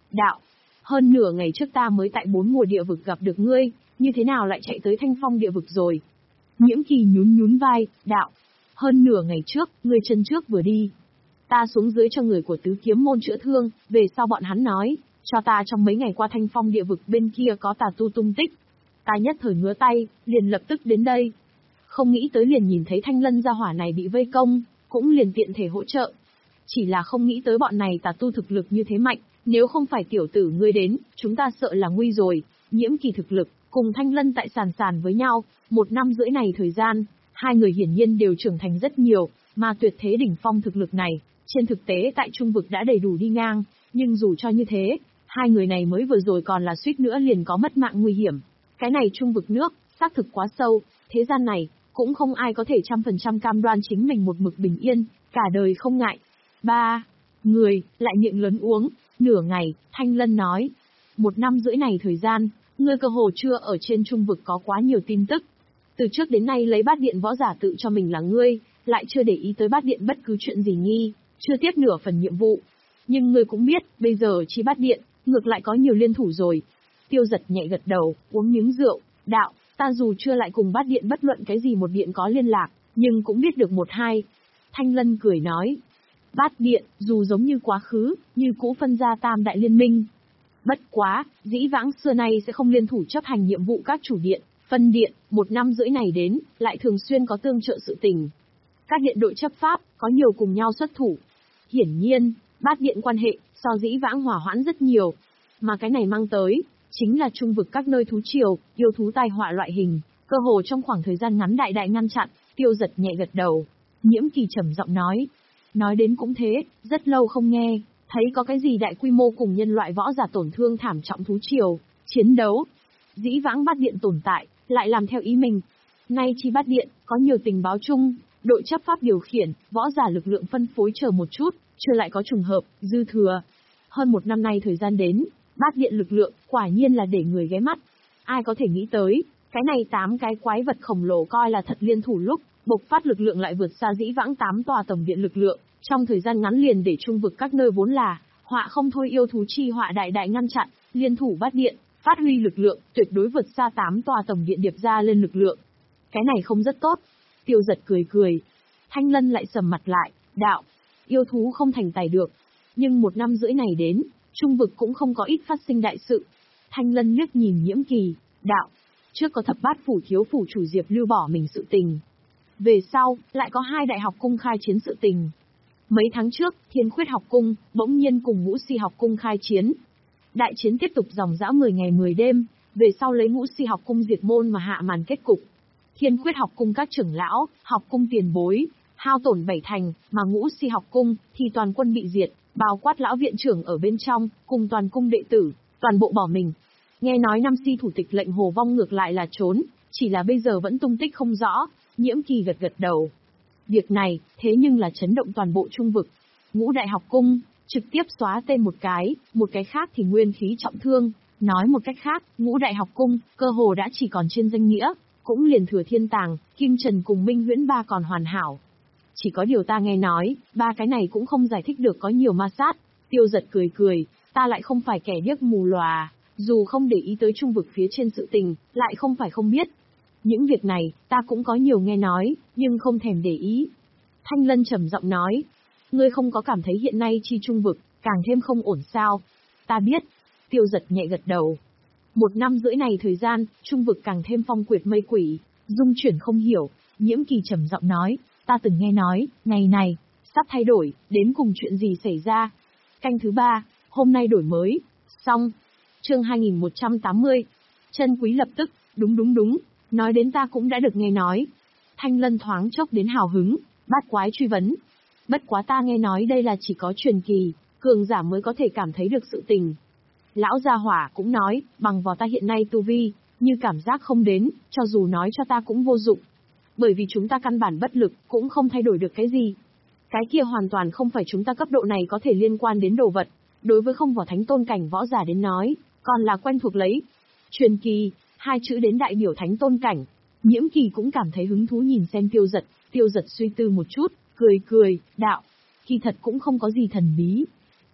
đạo. Hơn nửa ngày trước ta mới tại bốn mùa địa vực gặp được ngươi, như thế nào lại chạy tới Thanh Phong địa vực rồi? Nhiễm Kỳ nhún nhún vai, đạo. Hơn nửa ngày trước, ngươi chân trước vừa đi. Ta xuống dưới cho người của tứ kiếm môn chữa thương, về sau bọn hắn nói, cho ta trong mấy ngày qua Thanh Phong địa vực bên kia có tà tu tung tích. Ta nhất thời ngứa tay, liền lập tức đến đây. Không nghĩ tới liền nhìn thấy Thanh Lân gia hỏa này bị vây công, cũng liền tiện thể hỗ trợ. Chỉ là không nghĩ tới bọn này tà tu thực lực như thế mạnh, nếu không phải tiểu tử ngươi đến, chúng ta sợ là nguy rồi. Nhiễm Kỳ thực lực, cùng Thanh Lân tại sàn sàn với nhau, một năm rưỡi này thời gian, hai người hiển nhiên đều trưởng thành rất nhiều, mà tuyệt thế đỉnh phong thực lực này, trên thực tế tại trung vực đã đầy đủ đi ngang, nhưng dù cho như thế, hai người này mới vừa rồi còn là suýt nữa liền có mất mạng nguy hiểm. Cái này trung vực nước, xác thực quá sâu, thế gian này, cũng không ai có thể trăm phần trăm cam đoan chính mình một mực bình yên, cả đời không ngại. Ba người, lại miệng lớn uống, nửa ngày, Thanh Lân nói. Một năm rưỡi này thời gian, ngươi cơ hồ chưa ở trên trung vực có quá nhiều tin tức. Từ trước đến nay lấy bát điện võ giả tự cho mình là ngươi, lại chưa để ý tới bát điện bất cứ chuyện gì nghi, chưa tiếp nửa phần nhiệm vụ. Nhưng ngươi cũng biết, bây giờ chi bát điện, ngược lại có nhiều liên thủ rồi. Tiêu Giật nhẹ gật đầu, uống miếng rượu, đạo, ta dù chưa lại cùng bát điện bất luận cái gì một điện có liên lạc, nhưng cũng biết được một hai. Thanh Lân cười nói, bát điện, dù giống như quá khứ, như cũ phân ra tam đại liên minh. Bất quá, dĩ vãng xưa nay sẽ không liên thủ chấp hành nhiệm vụ các chủ điện, phân điện, một năm rưỡi này đến, lại thường xuyên có tương trợ sự tình. Các điện đội chấp pháp, có nhiều cùng nhau xuất thủ. Hiển nhiên, bát điện quan hệ, so dĩ vãng hòa hoãn rất nhiều. Mà cái này mang tới, chính là trung vực các nơi thú triều, yêu thú tai họa loại hình, cơ hồ trong khoảng thời gian ngắn đại đại ngăn chặn. Tiêu Giật nhẹ gật đầu. Nhiễm Kỳ trầm giọng nói. Nói đến cũng thế, rất lâu không nghe, thấy có cái gì đại quy mô cùng nhân loại võ giả tổn thương thảm trọng thú triều, chiến đấu. Dĩ vãng bát điện tồn tại, lại làm theo ý mình. Nay chi bát điện, có nhiều tình báo chung, đội chấp pháp điều khiển, võ giả lực lượng phân phối chờ một chút, chưa lại có trùng hợp, dư thừa. Hơn một năm nay thời gian đến, bát điện lực lượng, quả nhiên là để người ghé mắt. Ai có thể nghĩ tới, cái này tám cái quái vật khổng lồ coi là thật liên thủ lúc, bộc phát lực lượng lại vượt xa dĩ vãng tám tòa tổng viện lực lượng, trong thời gian ngắn liền để trung vực các nơi vốn là, họa không thôi yêu thú chi họa đại đại ngăn chặn, liên thủ bát điện, phát huy lực lượng, tuyệt đối vượt xa tám tòa tổng viện điệp ra lên lực lượng. Cái này không rất tốt. Tiêu Giật cười cười. Thanh Lân lại sầm mặt lại, đạo, yêu thú không thành tài được. Nhưng một năm rưỡi này đến, trung vực cũng không có ít phát sinh đại sự. Thanh Lân liếc nhìn Nhiễm Kỳ, đạo, trước có thập bát phủ thiếu phủ chủ Diệp Lưu bỏ mình sự tình. Về sau, lại có hai đại học cung khai chiến sự tình. Mấy tháng trước, Thiên Khuyết học cung, bỗng nhiên cùng Ngũ Si học cung khai chiến. Đại chiến tiếp tục dòng dã mười ngày mười đêm, về sau lấy Ngũ Si học cung diệt môn mà hạ màn kết cục. Thiên Khuyết học cung các trưởng lão, học cung tiền bối, hao tổn bảy thành, mà Ngũ Si học cung thì toàn quân bị diệt, bao quát lão viện trưởng ở bên trong, cùng toàn cung đệ tử, toàn bộ bỏ mình. Nghe nói năm Si thủ tịch lệnh Hồ Vong ngược lại là trốn, chỉ là bây giờ vẫn tung tích không rõ. Nhiễm Kỳ gật gật đầu. Việc này, thế nhưng là chấn động toàn bộ trung vực. Ngũ đại học cung, trực tiếp xóa tên một cái, một cái khác thì nguyên khí trọng thương. Nói một cách khác, ngũ đại học cung, cơ hồ đã chỉ còn trên danh nghĩa, cũng liền thừa Thiên Tàng, Kim Trần cùng Minh Huyễn ba còn hoàn hảo. Chỉ có điều ta nghe nói, ba cái này cũng không giải thích được có nhiều ma sát. Tiêu Giật cười cười, ta lại không phải kẻ điếc mù lòa, dù không để ý tới trung vực phía trên sự tình, lại không phải không biết. Những việc này, ta cũng có nhiều nghe nói, nhưng không thèm để ý. Thanh Lân trầm giọng nói, ngươi không có cảm thấy hiện nay chi trung vực, càng thêm không ổn sao? Ta biết. Tiêu Giật nhẹ gật đầu. Một năm rưỡi này thời gian, trung vực càng thêm phong quyệt mây quỷ, dung chuyển không hiểu. Nhiễm Kỳ trầm giọng nói, ta từng nghe nói, ngày này, sắp thay đổi, đến cùng chuyện gì xảy ra? Canh thứ ba, hôm nay đổi mới. Xong. Chương hai nghìn một trăm tám mươi. Chân Quý lập tức, đúng đúng đúng. Nói đến ta cũng đã được nghe nói. Thanh Lân thoáng chốc đến hào hứng, bát quái truy vấn. Bất quá ta nghe nói đây là chỉ có truyền kỳ, cường giả mới có thể cảm thấy được sự tình. Lão gia hỏa cũng nói, bằng vào ta hiện nay tu vi, như cảm giác không đến, cho dù nói cho ta cũng vô dụng. Bởi vì chúng ta căn bản bất lực, cũng không thay đổi được cái gì. Cái kia hoàn toàn không phải chúng ta cấp độ này có thể liên quan đến đồ vật. Đối với không võ thánh tôn cảnh võ giả đến nói, còn là quen thuộc lấy. Truyền kỳ, hai chữ đến đại biểu thánh tôn cảnh. Nhiễm Kỳ cũng cảm thấy hứng thú nhìn xem Tiêu Giật, Tiêu Giật suy tư một chút, cười cười, đạo, kỳ thật cũng không có gì thần bí.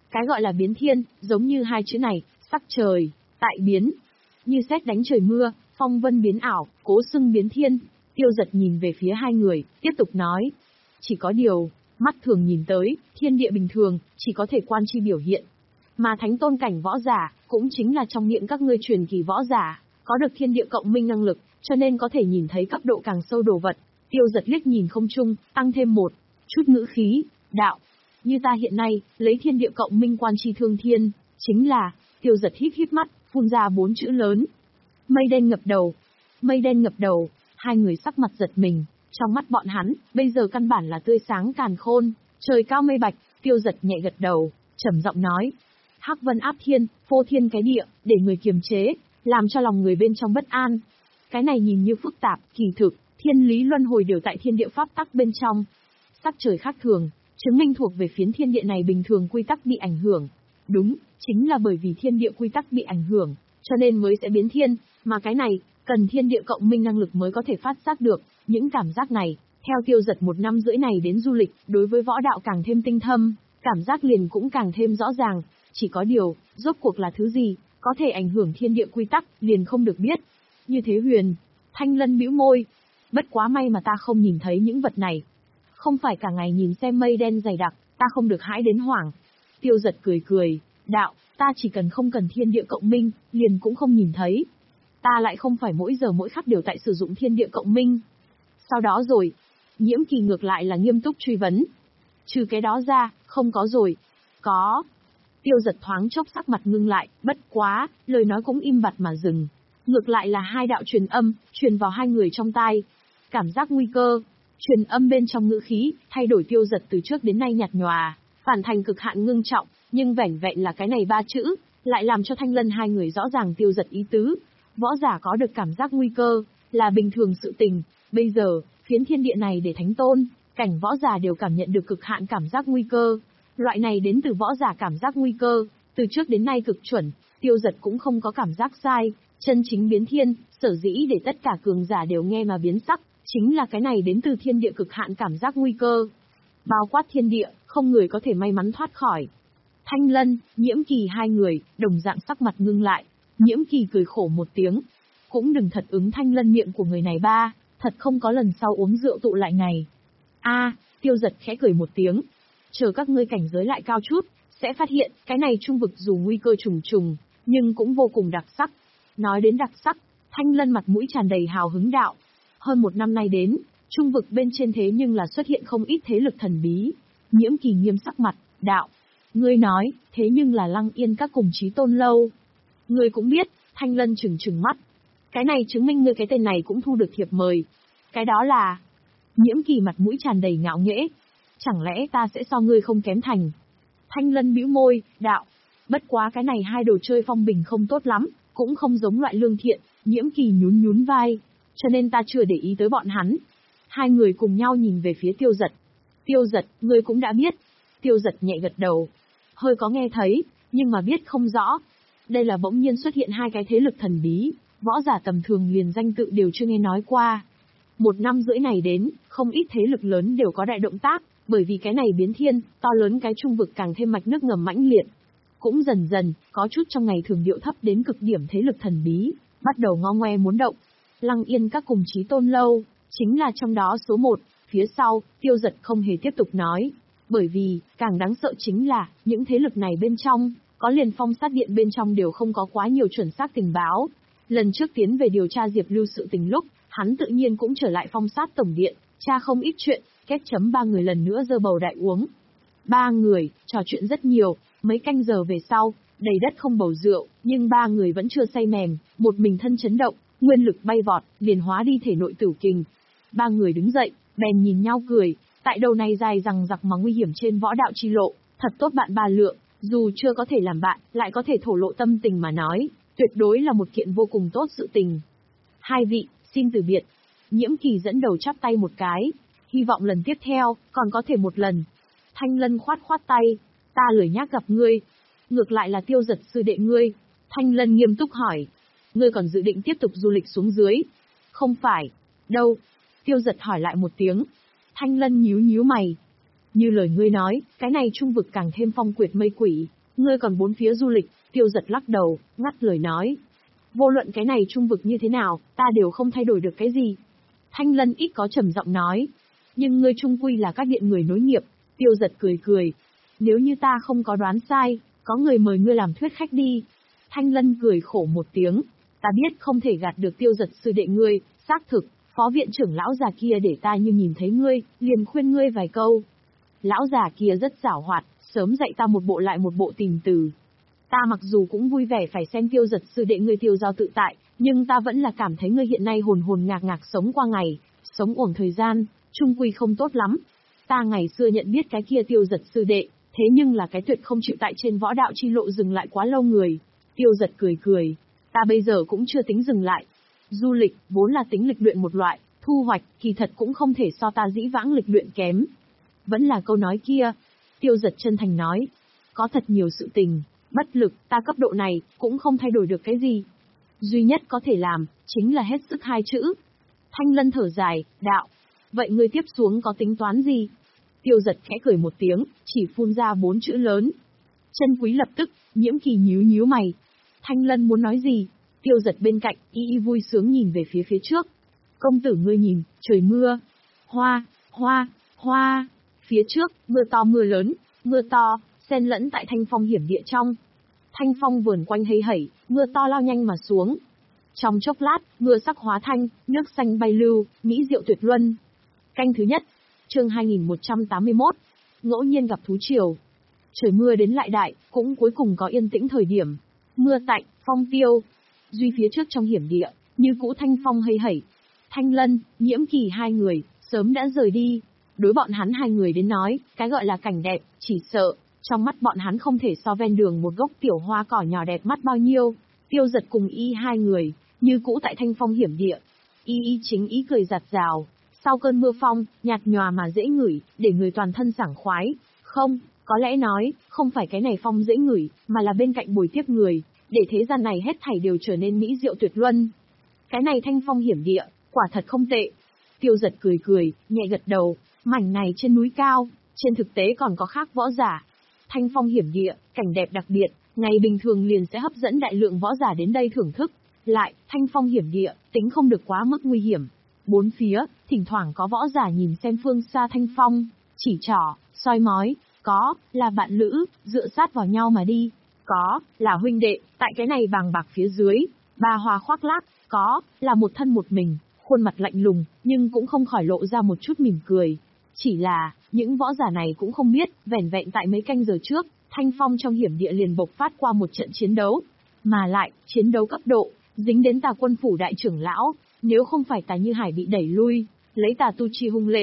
Cái gọi là biến thiên, giống như hai chữ này, sắc trời, tại biến. Như sét đánh trời mưa, phong vân biến ảo, cố xưng biến thiên. Tiêu Giật nhìn về phía hai người, tiếp tục nói. Chỉ có điều, mắt thường nhìn tới, thiên địa bình thường, chỉ có thể quan chi biểu hiện. Mà thánh tôn cảnh võ giả, cũng chính là trong miệng các ngươi truyền kỳ võ giả, có được thiên địa cộng minh năng lực, cho nên có thể nhìn thấy cấp độ càng sâu đồ vật. Tiêu Giật liếc nhìn không trung, tăng thêm một chút ngữ khí, đạo. Như ta hiện nay, lấy thiên địa cộng minh quan chi thương thiên, chính là, Tiêu Giật híp híp mắt, phun ra bốn chữ lớn. Mây đen ngập đầu. Mây đen ngập đầu, hai người sắc mặt giật mình, trong mắt bọn hắn, bây giờ căn bản là tươi sáng càn khôn, trời cao mây bạch. Tiêu Giật nhẹ gật đầu, trầm giọng nói. Hắc vân áp thiên, phô thiên cái địa, để người kiềm chế, làm cho lòng người bên trong bất an. Cái này nhìn như phức tạp, kỳ thực, thiên lý luân hồi đều tại thiên địa pháp tắc bên trong. Sắc trời khác thường, chứng minh thuộc về phiến thiên địa này bình thường quy tắc bị ảnh hưởng. Đúng, chính là bởi vì thiên địa quy tắc bị ảnh hưởng, cho nên mới sẽ biến thiên, mà cái này, cần thiên địa cộng minh năng lực mới có thể phát giác được. Những cảm giác này, theo Tiêu Giật một năm rưỡi này đến du lịch, đối với võ đạo càng thêm tinh thâm, cảm giác liền cũng càng thêm rõ ràng. Chỉ có điều, rốt cuộc là thứ gì, có thể ảnh hưởng thiên địa quy tắc, liền không được biết. Như thế huyền, Thanh Lân bĩu môi. Bất quá may mà ta không nhìn thấy những vật này. Không phải cả ngày nhìn xem mây đen dày đặc, ta không được hãi đến hoảng. Tiêu Giật cười cười, đạo, ta chỉ cần không cần thiên địa cộng minh, liền cũng không nhìn thấy. Ta lại không phải mỗi giờ mỗi khắc đều tại sử dụng thiên địa cộng minh. Sau đó rồi, Nhiễm Kỳ ngược lại là nghiêm túc truy vấn. Trừ cái đó ra, không có rồi. Có. Tiêu Giật thoáng chốc sắc mặt ngưng lại, bất quá, lời nói cũng im bặt mà dừng. Ngược lại là hai đạo truyền âm, truyền vào hai người trong tai. Cảm giác nguy cơ, truyền âm bên trong ngữ khí, thay đổi Tiêu Giật từ trước đến nay nhạt nhòa, phản thành cực hạn ngưng trọng, nhưng vẻn vẹn là cái này ba chữ, lại làm cho Thanh Lân hai người rõ ràng Tiêu Giật ý tứ. Võ giả có được cảm giác nguy cơ, là bình thường sự tình, bây giờ, phiến thiên địa này để thánh tôn, cảnh võ giả đều cảm nhận được cực hạn cảm giác nguy cơ. Loại này đến từ võ giả cảm giác nguy cơ, từ trước đến nay cực chuẩn, Tiêu Giật cũng không có cảm giác sai, chân chính biến thiên, sở dĩ để tất cả cường giả đều nghe mà biến sắc, chính là cái này đến từ thiên địa cực hạn cảm giác nguy cơ. Bao quát thiên địa, không người có thể may mắn thoát khỏi. Thanh Lân, Nhiễm Kỳ hai người, đồng dạng sắc mặt ngưng lại, Nhiễm Kỳ cười khổ một tiếng. Cũng đừng thật ứng Thanh Lân miệng của người này ba, thật không có lần sau uống rượu tụ lại ngày. A, Tiêu Giật khẽ cười một tiếng. Chờ các ngươi cảnh giới lại cao chút, sẽ phát hiện, cái này trung vực dù nguy cơ trùng trùng, nhưng cũng vô cùng đặc sắc. Nói đến đặc sắc, Thanh Lân mặt mũi tràn đầy hào hứng đạo. Hơn một năm nay đến, trung vực bên trên thế nhưng là xuất hiện không ít thế lực thần bí. Nhiễm Kỳ nghiêm sắc mặt, đạo. Ngươi nói, thế nhưng là Lăng Yên các cùng Chí Tôn lâu. Ngươi cũng biết, Thanh Lân trừng trừng mắt. Cái này chứng minh ngươi cái tên này cũng thu được thiệp mời. Cái đó là... Nhiễm Kỳ mặt mũi tràn đầy ngạo nghễ. Chẳng lẽ ta sẽ so ngươi không kém thành? Thanh Lân bĩu môi, đạo. Bất quá cái này hai đồ chơi phong bình không tốt lắm, cũng không giống loại lương thiện. Nhiễm Kỳ nhún nhún vai, cho nên ta chưa để ý tới bọn hắn. Hai người cùng nhau nhìn về phía Tiêu Giật. Tiêu Giật, ngươi cũng đã biết. Tiêu Giật nhẹ gật đầu. Hơi có nghe thấy, nhưng mà biết không rõ. Đây là bỗng nhiên xuất hiện hai cái thế lực thần bí, võ giả tầm thường liền danh tự đều chưa nghe nói qua. Một năm rưỡi này đến, không ít thế lực lớn đều có đại động tác, bởi vì cái này biến thiên, to lớn cái trung vực càng thêm mạch nước ngầm mãnh liệt. Cũng dần dần, có chút trong ngày thường điệu thấp đến cực điểm thế lực thần bí, bắt đầu ngo ngoe muốn động. Lăng Yên các cùng Chí Tôn lâu, chính là trong đó số một, phía sau, Tiêu Giật không hề tiếp tục nói. Bởi vì, càng đáng sợ chính là, những thế lực này bên trong, có liền phong sát điện bên trong đều không có quá nhiều chuẩn xác tình báo. Lần trước tiến về điều tra Diệp Lưu sự tình lúc, hắn tự nhiên cũng trở lại phong sát tổng điện, tra không ít chuyện, kết chấm ba người lần nữa dơ bầu đại uống. Ba người, trò chuyện rất nhiều, mấy canh giờ về sau, đầy đất không bầu rượu, nhưng ba người vẫn chưa say mềm, một mình thân chấn động, nguyên lực bay vọt, liền hóa đi thể nội tử kình. Ba người đứng dậy, bèn nhìn nhau cười, tại đầu này dài rằng giặc mà nguy hiểm trên võ đạo chi lộ, thật tốt bạn ba lượng, dù chưa có thể làm bạn, lại có thể thổ lộ tâm tình mà nói, tuyệt đối là một kiện vô cùng tốt sự tình. Hai vị, xin từ biệt. Nhiễm Kỳ dẫn đầu chắp tay một cái, hy vọng lần tiếp theo, còn có thể một lần. Thanh Lân khoát khoát tay, ta lười nhác gặp ngươi. Ngược lại là Tiêu Giật sư đệ ngươi. Thanh Lân nghiêm túc hỏi, ngươi còn dự định tiếp tục du lịch xuống dưới? Không phải. Đâu? Tiêu Giật hỏi lại một tiếng. Thanh Lân nhíu nhíu mày. Như lời ngươi nói, cái này trung vực càng thêm phong quyệt mây quỷ, Ngươi còn bốn phía du lịch, Tiêu Giật lắc đầu, ngắt lời nói. Vô luận cái này trung vực như thế nào, ta đều không thay đổi được cái gì. Thanh Lân ít có trầm giọng nói. Nhưng ngươi trung quy là các điện người nối nghiệp, Tiêu Giật cười cười. Nếu như ta không có đoán sai, có người mời ngươi làm thuyết khách đi. Thanh Lân cười khổ một tiếng. Ta biết không thể gạt được Tiêu Giật sư đệ ngươi, xác thực, phó viện trưởng lão già kia để ta như nhìn thấy ngươi, liền khuyên ngươi vài câu. Lão già kia rất giảo hoạt, sớm dạy ta một bộ lại một bộ tình từ. Ta mặc dù cũng vui vẻ phải xem Tiêu Giật sư đệ ngươi tiêu giao tự tại, nhưng ta vẫn là cảm thấy ngươi hiện nay hồn hồn ngạc ngạc sống qua ngày, sống uổng thời gian, trung quy không tốt lắm. Ta ngày xưa nhận biết cái kia Tiêu Giật sư đệ, thế nhưng là cái tuyệt không chịu tại trên võ đạo chi lộ dừng lại quá lâu người. Tiêu Giật cười cười, ta bây giờ cũng chưa tính dừng lại. Du lịch, vốn là tính lịch luyện một loại, thu hoạch, kỳ thật cũng không thể so ta dĩ vãng lịch luyện kém. Vẫn là câu nói kia, Tiêu Giật chân thành nói, có thật nhiều sự tình, bất lực, ta cấp độ này, cũng không thay đổi được cái gì. Duy nhất có thể làm, chính là hết sức hai chữ. Thanh Lân thở dài, đạo, vậy ngươi tiếp xuống có tính toán gì? Tiêu Giật khẽ cười một tiếng, chỉ phun ra bốn chữ lớn. Chân Quý lập tức, Nhiễm Kỳ nhíu nhíu mày. Thanh Lân muốn nói gì? Tiêu Giật bên cạnh, y y vui sướng nhìn về phía phía trước. Công tử ngươi nhìn, trời mưa. Hoa, hoa, hoa. Phía trước, mưa to mưa lớn, mưa to, xen lẫn tại thanh phong hiểm địa trong. Thanh phong vườn quanh hây hẩy, mưa to lao nhanh mà xuống. Trong chốc lát, mưa sắc hóa thanh, nước xanh bay lưu, mỹ diệu tuyệt luân. Canh thứ nhất, chương hai nghìn một trăm tám mươi mốt, ngẫu nhiên gặp thú triều. Trời mưa đến lại đại, cũng cuối cùng có yên tĩnh thời điểm. Mưa tạnh, phong tiêu. Duy phía trước trong hiểm địa, như cũ thanh phong hây hẩy. Thanh Lân, Nhiễm Kỳ hai người, sớm đã rời đi. Đối bọn hắn hai người đến nói, cái gọi là cảnh đẹp, chỉ sợ, trong mắt bọn hắn không thể so ven đường một gốc tiểu hoa cỏ nhỏ đẹp mắt bao nhiêu. Tiêu Giật cùng y hai người, như cũ tại thanh phong hiểm địa. Y y chính ý cười giạt rào, sau cơn mưa phong, nhạt nhòa mà dễ ngửi, để người toàn thân sảng khoái. Không, có lẽ nói, không phải cái này phong dễ ngửi, mà là bên cạnh buổi tiếp người, để thế gian này hết thảy đều trở nên mỹ diệu tuyệt luân. Cái này thanh phong hiểm địa, quả thật không tệ. Tiêu Giật cười cười, nhẹ gật đầu, mảnh này trên núi cao, trên thực tế còn có khác võ giả. Thanh phong hiểm địa, cảnh đẹp đặc biệt, ngày bình thường liền sẽ hấp dẫn đại lượng võ giả đến đây thưởng thức. Lại, thanh phong hiểm địa, tính không được quá mức nguy hiểm. Bốn phía, thỉnh thoảng có võ giả nhìn xem phương xa thanh phong, chỉ trỏ, soi mói, có, là bạn lữ, dựa sát vào nhau mà đi, có, là huynh đệ, tại cái này vàng bạc phía dưới, ba hoa khoác lác, có, là một thân một mình, khuôn mặt lạnh lùng, nhưng cũng không khỏi lộ ra một chút mỉm cười. Chỉ là, những võ giả này cũng không biết, vẻn vẹn tại mấy canh giờ trước, thanh phong trong hiểm địa liền bộc phát qua một trận chiến đấu. Mà lại, chiến đấu cấp độ, dính đến Tà Quân phủ đại trưởng lão, nếu không phải Tà Như Hải bị đẩy lui, lấy Tà Tu Chi hung lệ,